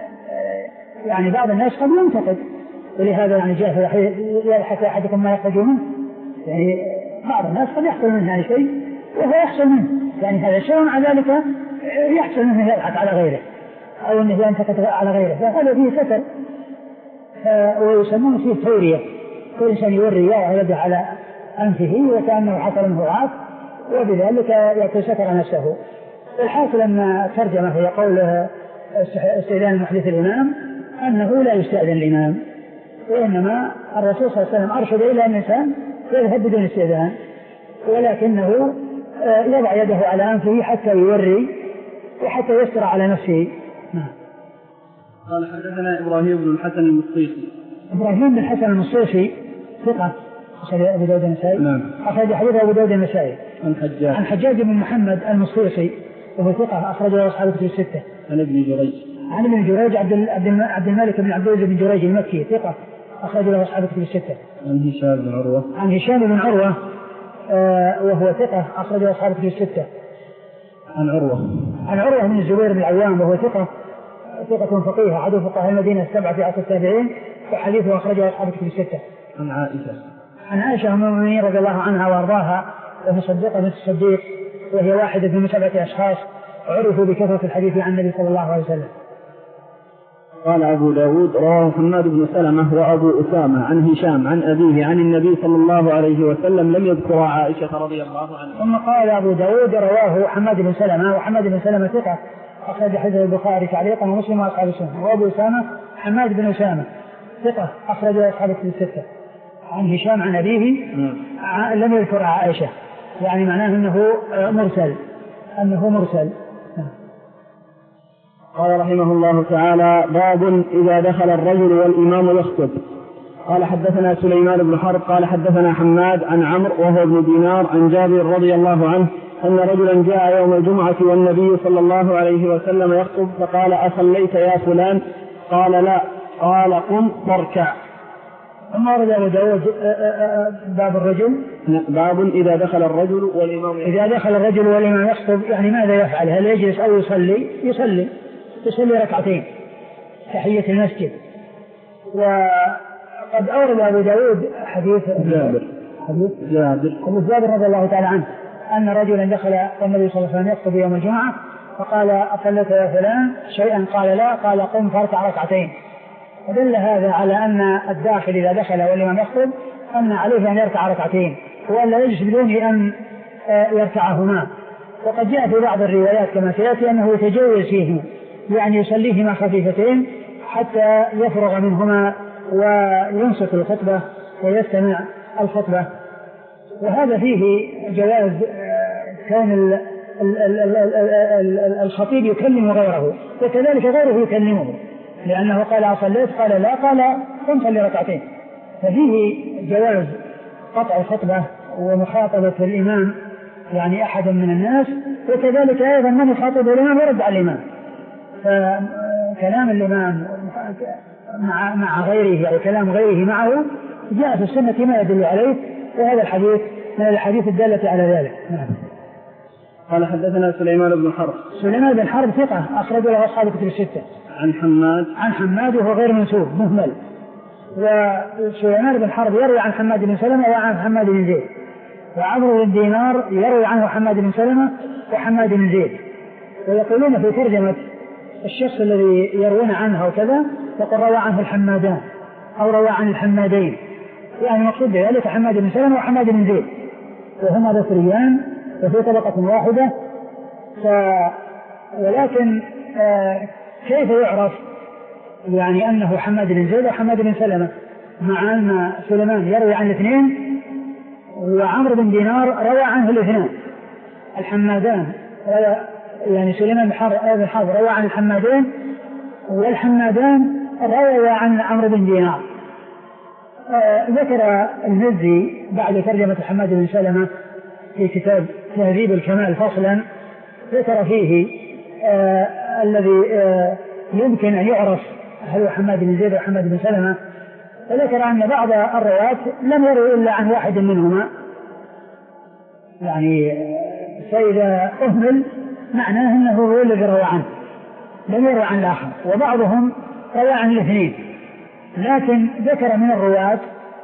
يعني بعض الناس قد ينتقد، ولهذا يعني جاء يضحك أحدكم ما يخرج منه، يعني بعض الناس قد يحصل منه يعني شيء وهو يحصل منه يعني هذا الشيء، ومع ذلك يحصل منه يضحك على غيره أو أنه ينتقد على غيره، فهذا فيه ستر. ويسمونه فيه تورية، كل إنسان يوري يده على أنفه وكأنه حصل منه عاف، وبذلك يتستر نفسه. الحاصل أن ترجمة هي قول استئذان المحدث الإمام أنه لا يستأذن الإمام، وإنما الرسول صلى الله عليه وسلم أرشد إلى الإنسان يذهب بدون استئذان، ولكنه يضع يده على أنفه حتى يوري وحتى يستر على نفسه. قال حدثنا إبراهيم بن الحسن المصيصي. إبراهيم بن الحسن المصيصي ثقة أخرج أبو داود النسائي. نعم. أخرج حديث أبو داود النسائي. عن حجاج. عن حجاج بن محمد المصيصي وهو ثقة أخرج له أصحاب الكتب الستة. عن ابن جريج. عن ابن جريج عبد عبد الملك بن عبد العزيز بن جريج المكي ثقة أخرج له أصحاب الكتب الستة. عن هشام بن عروة. عن هشام بن عروة آه وهو ثقة أخرج له أصحاب الكتب الستة. عن عروة. عن عروة بن الزبير بن العوام وهو ثقة ثقة فقيه عدو فقهاء المدينة السبعة في عصر التابعين، وحديثه أخرجه أصحاب الكتب الستة. عن عائشة. عن عائشة أم المؤمنين رضي الله عنها وأرضاها وهي صديقة بنت الصديق، وهي واحدة من سبعة أشخاص عرفوا بكثرة الحديث عن النبي صلى الله عليه وسلم. قال أبو داود رواه حماد بن سلمة وأبو أسامة عن هشام عن أبيه عن النبي صلى الله عليه وسلم لم يذكر عائشة رضي الله عنها. ثم قال أبو داود رواه حماد بن سلمة، وحماد بن سلمة ثقة أخرج حديث البخاري تعليقا ومسلم وأصحاب السنة. وأبو أسامة حماد بن أسامة ثقة أخرج أصحاب الستة. عن هشام عن أبيه لم يذكر عائشة، يعني معناه أنه مرسل أنه مرسل. قال رحمه الله تعالى: باب إذا دخل الرجل والإمام يخطب. قال حدثنا سليمان بن حرب قال حدثنا حماد عن عمرو وهو ابن دينار عن جابر رضي الله عنه أن رجلا جاء يوم الجمعة والنبي صلى الله عليه وسلم يخطب فقال: أصليت يا فلان؟ قال: لا. قال: قم فاركع. ثم ورد أبو داود باب الرجل باب إذا دخل الرجل والإمام يخطب. إذا دخل الرجل والإمام يخطب يعني ماذا يفعل؟ هل يجلس أو يصلي؟ يصلي يصلي ركعتين تحية المسجد. وقد أورد أبو داود حديث جابر حديث جابر جابر رضي الله تعالى عنه أن رجلا دخل والنبي صلى الله عليه وسلم يخطب يوم الجمعة فقال: أصليت يا فلان شيئا؟ قال: لا. قال: قم فاركع ركعتين. ودل هذا على أن الداخل إذا دخل والإمام يخطب أن عليه أن يركع ركعتين وألا يجلس بدون أن يركعهما. وقد جاء في بعض الروايات كما سيأتي أنه يتجوز فيهما، يعني يصليهما خفيفتين حتى يفرغ منهما وينصت الخطبة ويستمع الخطبة. وهذا فيه جواز كان الخطيب يكلم غيره وكذلك غيره يكلمه، لأنه قال: أصليت؟ قال: لا. قال: قم صلي ركعتين. ففيه جواز قطع الخطبة ومخاطبة الإمام يعني أحد من الناس، وكذلك أيضا من يخاطب الإمام يرد على الإمام. فكلام الإمام مع مع غيره أو كلام غيره معه جاء في السنة ما يدل عليه، وهذا الحديث من الحديث الدالة على ذلك. قال حدثنا سليمان بن حرب. سليمان بن حرب ثقة أخرج له أصحاب الكتب الستة. عن حماد عن حماد وهو غير منسوب مهمل. وسليمان بن حرب يروي عن حماد بن سلمة وعن حماد بن زيد، وعمرو بن دينار يروي عنه حماد بن سلمة وحماد بن زيد. ويقولون في ترجمة الشخص الذي يروون عنه وكذا يقول روى عنه الحمادان أو روى عن الحمادين، يعني مقصود بذلك حماد بن سلمة وحماد بن زيد، وهما بصريان وفي طبقة واحدة. ف... ولكن آه كيف يعرف يعني أنه حماد بن زيد وحماد بن سلمة، مع أن سليمان يروي عن الاثنين وعمرو بن دينار روى عنه الاثنين. الحمادان روى يعني سليمان بن حرب روى عن الحمادين، والحمادان روى عن عمرو بن دينار. آه ذكر المزي بعد ترجمة حماد بن سلمة في كتاب تهذيب الكمال فصلا ذكر فيه آه الذي آه يمكن أن يعرف هل هو حماد بن زيد وحماد بن سلمة، فذكر أن بعض الرواة لم يروا إلا عن واحد منهما، يعني فإذا أهمل معناه أنه هو الذي روى عنه لم يروى عن الآخر، وبعضهم روى عن الاثنين. لكن ذكر من الرواة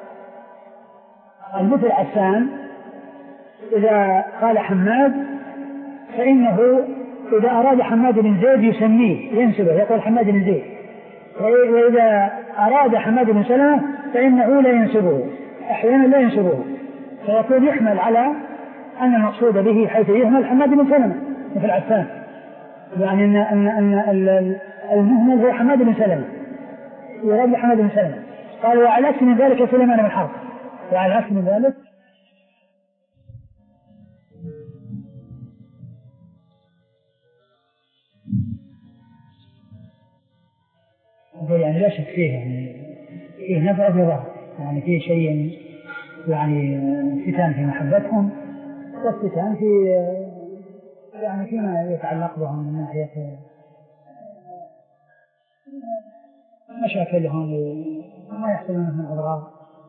المثل عسان إذا قال حماد فإنه إذا أراد حماد بن زيد يسميه ينسبه يقول حماد بن زيد، وإذا أراد حماد بن سلمة فإنه لا ينسبه، أحيانا لا ينسبه، فيكون يحمل على أن المقصود به حيث يهمل حماد بن سلمة مثل عسان، يعني أن أن أن المهمل هو حماد بن سلمة يراد حماد بن سلمة. قال وعلى عكس من ذلك سليمان بن حرب، وعلى عكس من ذلك يعني لا شك فيه، يعني فيه نفع في ظهر، يعني فيه شيء يعني فتان في محبتهم، والفتان في يعني فيما يتعلق بهم من ناحية مشاكلهم وما يحصل منهم أضرار.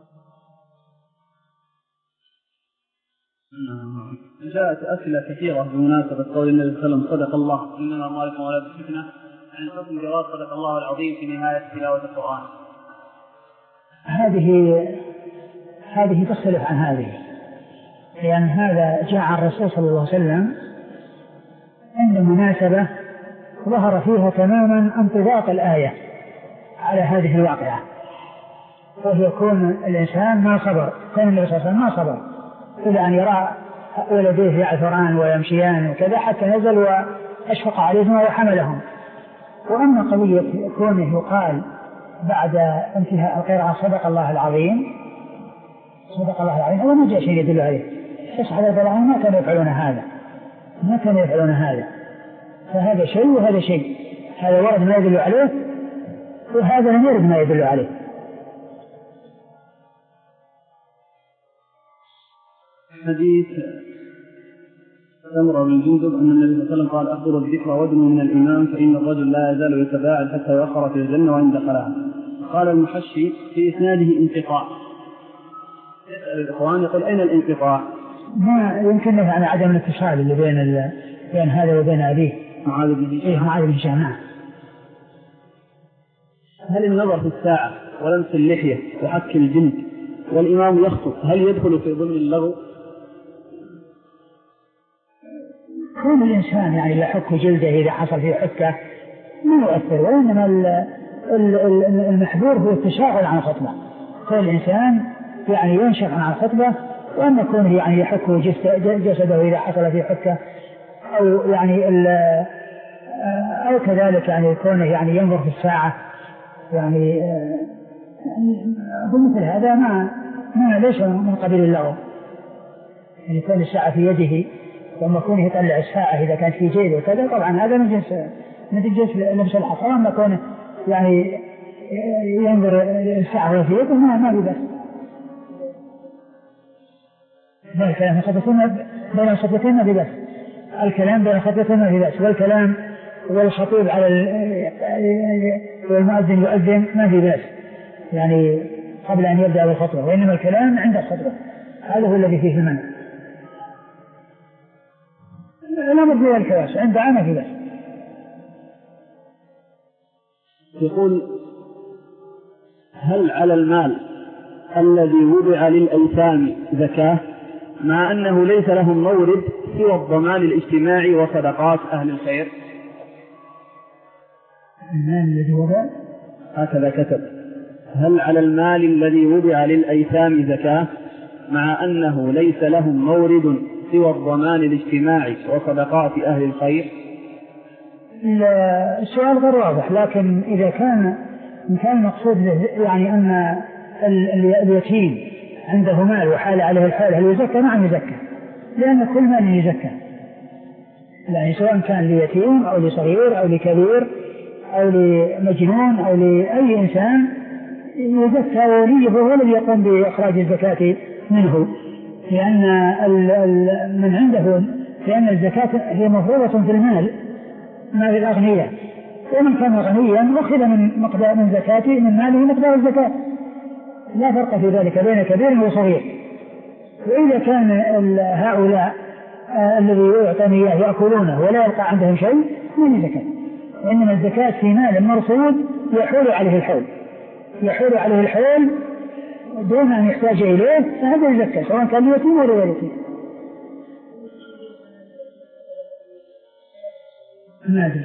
جاءت أسئلة كثيرة بمناسبة قول النبي صلى الله عليه وسلم صدق الله إنما أموالكم وأولادكم فتنة، عن حكم جواز صدق الله العظيم في نهاية تلاوة القرآن. هذه هذه تختلف عن هذه، لأن هذا جاء عن الرسول صلى الله عليه وسلم عند مناسبة ظهر فيها تماما انطباق الآية على هذه الواقعة، وهو يكون الإنسان ما صبر، كان النبي صلى الله عليه وسلم ما صبر إلى أن يرى ولديه يعثران ويمشيان وكذا حتى نزل وأشفق عليهما وحملهم. وأما قضية كونه يقال بعد انتهاء القراءة صدق الله العظيم صدق الله العظيم، هو ما جاء شيء يدل عليه، الصحابة رضي الله عنهم ما كانوا يفعلون هذا ما كانوا يفعلون هذا فهذا شيء وهذا شيء، هذا ورد ما يدل عليه وهذا لم يرد ما يدل عليه. حديث سمرة بن جندب أن النبي صلى الله عليه وسلم قال أفضل الذكر ودن من الإمام فإن الرجل لا يزال يتباعد حتى يؤخر في الجنة وإن دخلها. قال المحشي في إسناده انقطاع، يسأل الإخوان يقول أين الانقطاع؟ ما يمكن أن عدم الاتصال اللي بين بين هذا وبين أبيه معاذ بن هشام. إيه معاذ بن هشام. هل النظر في الساعة ولمس اللحية وحك الجلد والإمام يخطب هل يدخل في ضمن اللغو؟ كون الإنسان يعني يحك جلده إذا حصل فيه حكة ما يؤثر، وإنما المحذور هو التشاغل عن الخطبة، كون الإنسان يعني ينشغل عن الخطبة، وأما كونه يعني يحك جسده إذا حصل فيه حكة أو يعني أو كذلك يعني كونه يعني ينظر في الساعة يعني مثل هذا ما ما ليس من قبيل اللغو، يعني كون الساعة في يده وما كونه يطلع الساعة إذا كانت في جيبه وكذا طبعا هذا من جنس من جنس لبس الحصى، وأما كونه يعني ينظر الساعة في يده ما ما بس. الكلام بين خطبتين ما بس، الكلام بين خطبتين ما بس، والكلام والخطيب على والمؤذن يؤذن ما في بأس يعني قبل أن يبدأ بالخطبة، وإنما الكلام عند الخطبة هذا هو الذي فيه المنع. لا مبني الكواس عند عامة في بأس. يقول هل على المال الذي وضع للأيتام زكاة مع أنه ليس لهم مورد سوى الضمان الاجتماعي وصدقات أهل الخير؟ المال الذي وضع هكذا كتب هل على المال الذي وضع للأيتام زكاة مع أنه ليس لهم مورد سوى الضمان الاجتماعي وصدقات أهل الخير؟ السؤال غير واضح، لكن إذا كان إن كان المقصود يعني أن اليتيم عنده مال وحال عليه الحول هل يزكى؟ نعم يزكى، لأن كل مال يزكى، يعني سواء كان ليتيم أو لصغير أو لكبير أو لمجنون أو لأي إنسان يزكى، وليه هو الذي يقوم بإخراج الزكاة منه، لأن من عنده، لأن الزكاة هي مفروضة في المال ما في الأغنياء، ومن كان غنيا أخذ من مقدار من زكاته من ماله مقدار الزكاة، لا فرق في ذلك بين كبير وصغير. وإذا كان هؤلاء آه الذي يعطون إياه يأكلونه ولا يبقى عندهم شيء من زكاة، وإنما الزكاة في مال مرصود يحول عليه الحول، يحول عليه الحول دون أن يحتاج إليه، فهذا الزكاة سواء كان يتيم ولا غير يتيم. ما أدري.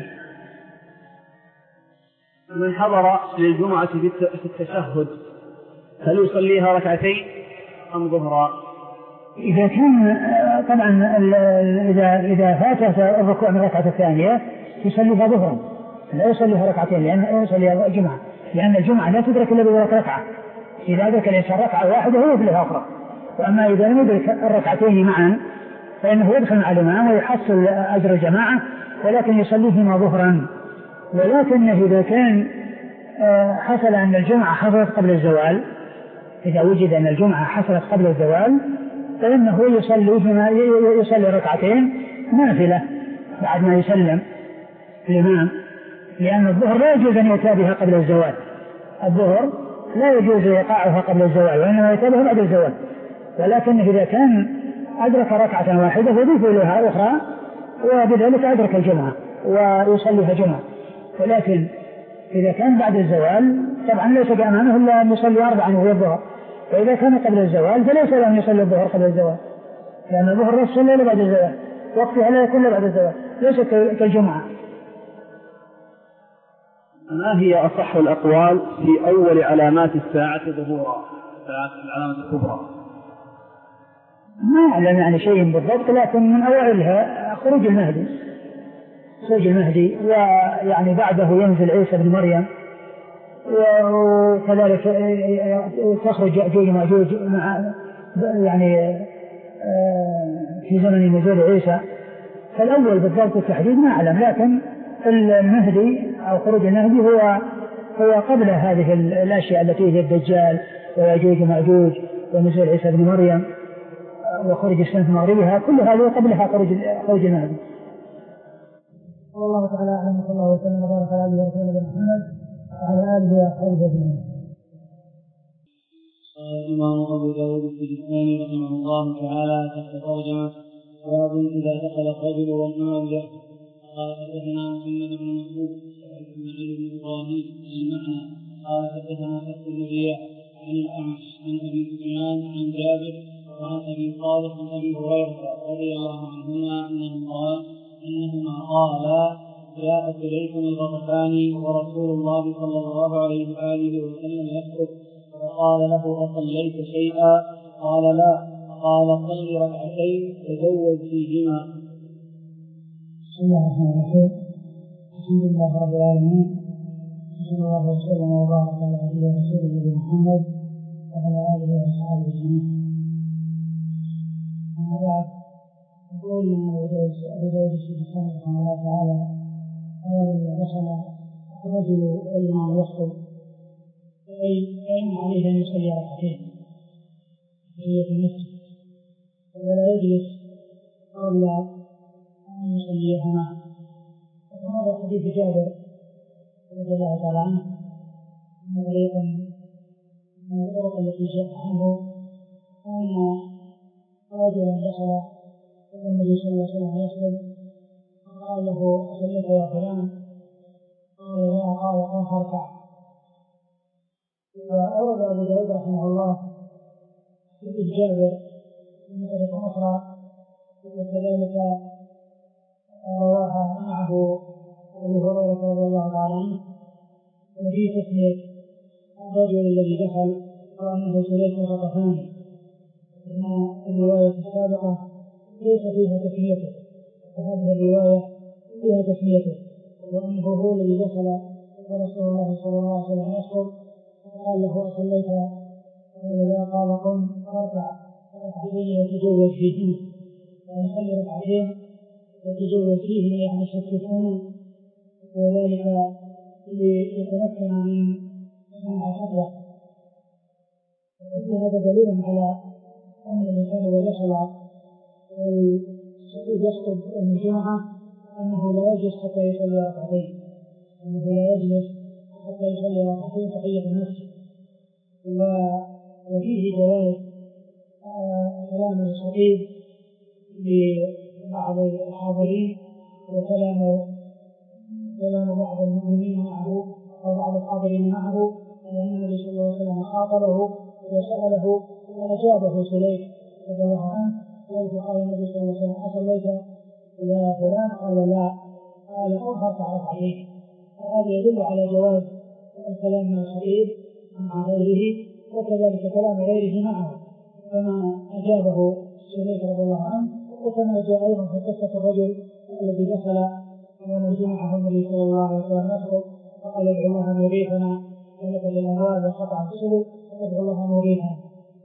من حضر للجمعة في التشهد هل يصليها ركعتين أم ظهرا؟ إذا كان طبعا إذا إذا فاته الركوع من الركعة الثانية يصليها ظهرا، لا يصليها ركعتين، لأن يصليها جمعة، لأن الجمعة لا تدرك إلا بذلك ركعة، إذا أدرك الإنسان ركعة واحدة هو يفلح أخرى. وأما إذا لم يدرك الركعتين معا فإنه يدخل مع الإمام ويحصل أجر الجماعة، ولكن يصليهما ظهرا. ولكن إذا كان حصل أن الجمعة حصلت قبل الزوال، إذا وجد أن الجمعة حصلت قبل الزوال فإنه يصلي يصلي ركعتين نافلة بعد ما يسلم الإمام، لأن الظهر لا يجوز أن يأتي بها قبل الزوال، الظهر لا يجوز إيقاعها قبل الزوال وإنما يأتي بها بعد الزوال. ولكن إذا كان أدرك ركعة واحدة يضيف إليها أخرى وبذلك أدرك الجمعة ويصليها جمعة. ولكن إذا كان بعد الزوال طبعا ليس بأمامه إلا أن يصلي أربعا وهو الظهر، فإذا كان قبل الزوال فليس له أن يصلي الظهر قبل الزوال، لأن الظهر لا يصلي إلا بعد الزوال، وقتها لا يكون بعد الزوال، ليس كالجمعة. ما هي أصح الأقوال في أول علامات الساعة ظهورا، الساعة العلامة الكبرى؟ ما أعلم يعني شيء بالضبط، لكن من أولها خروج المهدي، خروج المهدي، ويعني بعده ينزل عيسى بن مريم، وكذلك تخرج يأجوج ومأجوج مع يعني في زمن نزول عيسى. فالأول بالضبط التحديد ما أعلم، لكن المهدي أو خروج المهدي هو هو قبل هذه الأشياء التي هي الدجال ويأجوج ومأجوج ونزول عيسى بن مريم وخروج الشمس مغربها، كل هذا قبلها خروج خروج المهدي. والله تعالى أعلم، صلى الله وسلم وبارك على عبده ورسوله محمد وعلى آله وأصحابه أجمعين. قال الإمام أبو داود السجستاني رحمه الله تعالى تحت ترجمة باب إذا دخل الرجل والمال يحكم. قال حدثنا محمد بن مسعود وإسماعيل بن إبراهيم المعنى قال حدثنا حفص بن رياح عن الأعمش عن أبي سفيان عن جابر وعن أبي صالح عن أبي هريرة رضي الله عنهما أنه قال إنهما قالا جاء سليم الغطفاني ورسول الله صلى الله عليه وآله وسلم يخطب فقال له أصليت شيئا؟ قال لا. قال صل ركعتين تزود فيهما. بسم الله الرحمن الرحيم، الحمد لله رب العالمين، صلى الله وسلم وبارك على عبده ورسوله محمد وعلى آله وأصحابه أجمعين. أما بعد، يقول أبو داود السجستاني رحمه الله تعالى إذا دخل الرجل والإمام يخطب فإن عليه أن يصلي ركعتين في المسجد ولا يجلس قبل أن يصليهما. وهذا حديث جابر رضي الله تعالى عنه أن طريقا من الطرق التي جاء عنه أن رجلا دخل النبي صلى الله عليه وسلم يخطب قال له أصليت يا فلان؟ قال لا. قال قم فاركع. وأورد أبو داود رحمه الله حديث جابر من طريقة أخرى وكذلك رواها معه أبو هريرة رضي الله تعالى عنه وفي تسمية الرجل الذي دخل وأنه سليم الغطفاني، إن الرواية السابقة ليس فيها تسميته، وهذه الرواية فيها تسميته، وأنه هو الذي دخل ورسول الله صلى الله عليه وسلم يخطب قال له أصليت؟ وإذا قال قم فاركع ركعتين وتجوز فيهما، يعني صلي ركعتين وتجوز فيهما يعني يخففون، وذلك ليتمكن من سماع الخطبة. هذا دليل على أن الإنسان إذا دخل يخطب الجمعة أنه لا يجلس حتى يصلي ركعتين، أنه لا يجلس حتى يصلي ركعتين تحية المسجد. وفيه جواز كلام الخطيب لبعض الحاضرين وكلام كلام بعض المؤمنين معه أو بعض الحاضرين معه، لأن النبي صلى الله عليه وسلم خاطبه وسأله فأجابه سليك رضي الله عنه، قال النبي صلى الله عليه وسلم أصليت يا فلان؟ قال لا. قال قم فاركع ركعتين. هذا يدل على جواز الكلام مع الخطيب مع غيره، وكذلك كلام غيره معه كما أجابه سليك رضي الله عنه، وكما جاء أيضا في قصة الرجل الذي دخل يوم الجمعة النبي صلى الله عليه وسلم يخطب فقال ادعو الله أن يغيثنا ونقل الأموال وقطع السبل وادعو الله أن يغيثنا.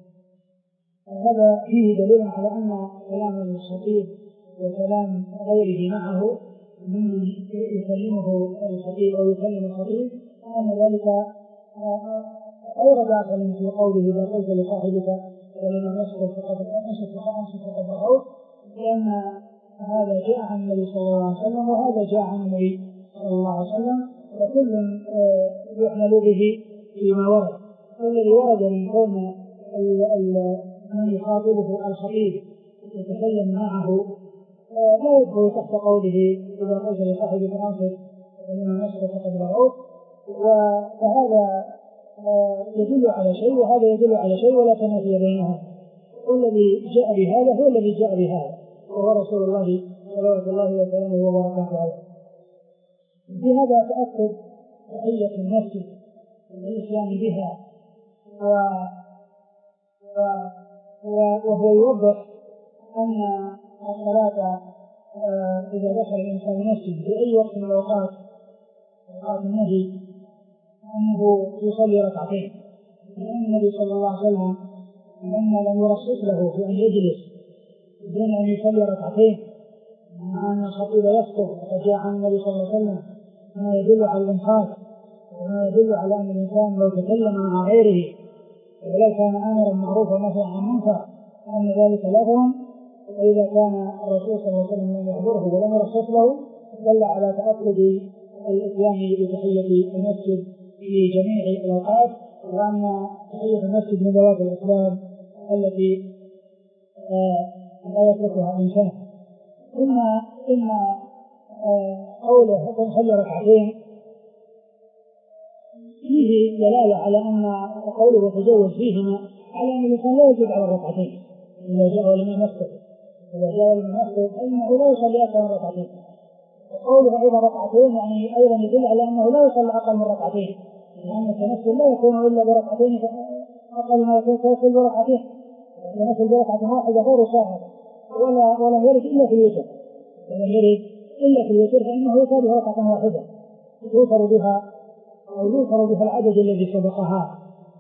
هذا فيه دليل على أن كلام الخطيب وكلام غيره معه من يكلمه الخطيب أو يكلم الخطيب أن ذلك غير داخل في قوله إذا قلت لصاحبك ولمن يسكت فقد أنشط فقد رأوت، لأن هذا جاء عن النبي صلى الله عليه وسلم وهذا جاء عن النبي صلى الله عليه وسلم، وكل يعمل به فيما ورد. الذي ورد من كون من يخاطبه الخطيب يتكلم معه لا يدخل تحت قوله إذا قلت لصاحبك أنصت ولمن يسكت فقد رأوت، فهذا يدل على شيء وهذا يدل على شيء ولا تنافي بينهم. والذي جاء بهذا هو الذي جاء بهذا وهو رسول الله صلى الله وسلم وبركاته عليه. في هذا تأكد تحية المسجد والإتيان بها، وهو يوضح أن الصلاة إذا دخل الإنسان المسجد في أي وقت من الأوقات أوقات النهي أنه يصلي ركعتين، لأن النبي صلى الله عليه وسلم لما لم يرخص له في أن يجلس دون أن يصلي ركعتين مع أن الخطيب يخطب، فجاء عن النبي صلى الله عليه وسلم ما يدل على الإنصات وما يدل على أن الإنسان لو تكلم مع غيره ولو كان أمرا معروفا ونهيا عن منكر أن ذلك لغو، وإذا كان الرسول صلى الله عليه وسلم لم يحضره ولم يرخص له دل على تأكد الإتيان بتحية المسجد في جميع الأوقات، وأن تحية المسجد من ذوات الأسباب التي لا يتركها إنسان. إما إما قوله قم صلي ركعتين فيه دلالة على أن قوله تجوز فيهما على أن الإنسان لا يزيد على الركعتين إذا جاء لمن يخطب، إذا جاء لمن يخطب فإنه لا يصلي أكثر من ركعتين. وقوله أيضا ركعتين يعني أيضا يدل على أنه لا يصلي أقل من ركعتين، لأن التنفل لا يكون إلا بركعتين أقل ما يكون فيصل بركعتين، التنفل بركعة واحدة غير شاهد ولا ولم يرد إلا في الوتر، ولم يرد إلا في الوتر فإنه يصلي ركعة واحدة يوتر بها أو يوتر بها العدد الذي سبقها،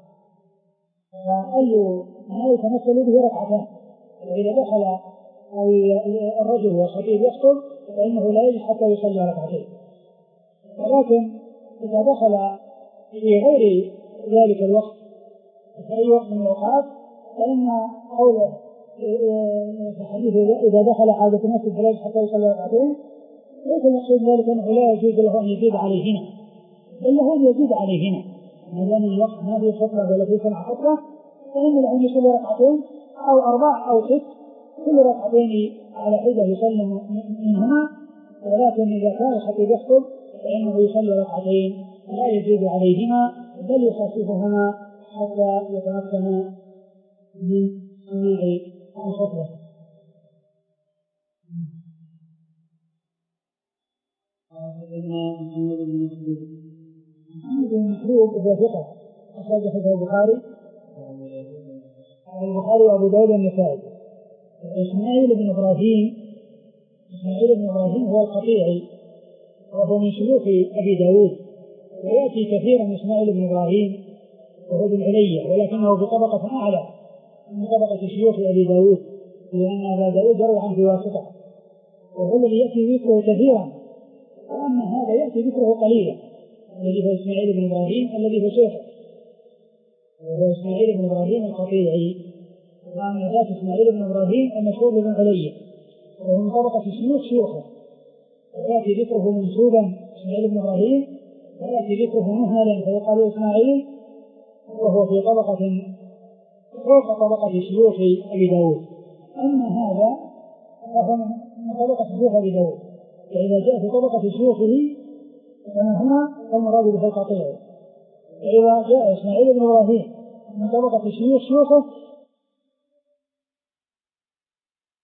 فأي ما يتمثل به ركعتان. وإذا دخل الرجل والخطيب يخطب فإنه لا يجب حتى يصلي ركعتين، ولكن إذا دخل في غير ذلك الوقت في أي وقت من الأوقات فإن قوله في الحديث إذا دخل عادة المسجد فلا يجب حتى يصلي ركعتين ليس المقصود ذلك أنه لا يجوز له أن يزيد عليهما، بل له أن يزيد عليهما ما دام الوقت ما فيه خطبة ولا فيه سمع خطبة فإن له أن يصلي ركعتين أو أربع أو ست كل ركعتين على حدة يسلم منهما، ولكن إذا كان الخطيب يخطب فإنه يصلي ركعتين لا يزيد عليهما بل يخففهما حتى يتمكن من سماع الخطبة. محمد بن مسعود محمد بن مسعود هو ثقة أخرجه البخاري البخاري وأبو داود والنسائي. إسماعيل بن إبراهيم إسماعيل بن إبراهيم هو القطيعي وهو من شيوخ أبي داود ويأتي كثيرا إسماعيل بن إبراهيم وهو بن علية ولكنه في طبقة أعلى من طبقة شيوخ أبي داود، لأن أبا داود يروي عنه في واسطة، وهو الذي يأتي ذكره كثيرا، وأما هذا يأتي ذكره قليلا، الذي هو إسماعيل بن إبراهيم الذي هو شيخه، وهو إسماعيل بن إبراهيم القطيعي، وأما ذات إسماعيل بن إبراهيم المشهور بن علية وهو من طبقة شيوخ شيوخه، ويأتي ذكره منسوبا إسماعيل بن إبراهيم، ويأتي ذكره مهملا فيقال إسماعيل، وهو في طبقة فوق طبقة شيوخ أبي داود. أما هذا فهو من طبقة شيوخ أبي داود، فإذا جاء في طبقة شيوخه فهنا المراد به القطيع، فإذا جاء إسماعيل بن إبراهيم من طبقة شيوخ شيوخه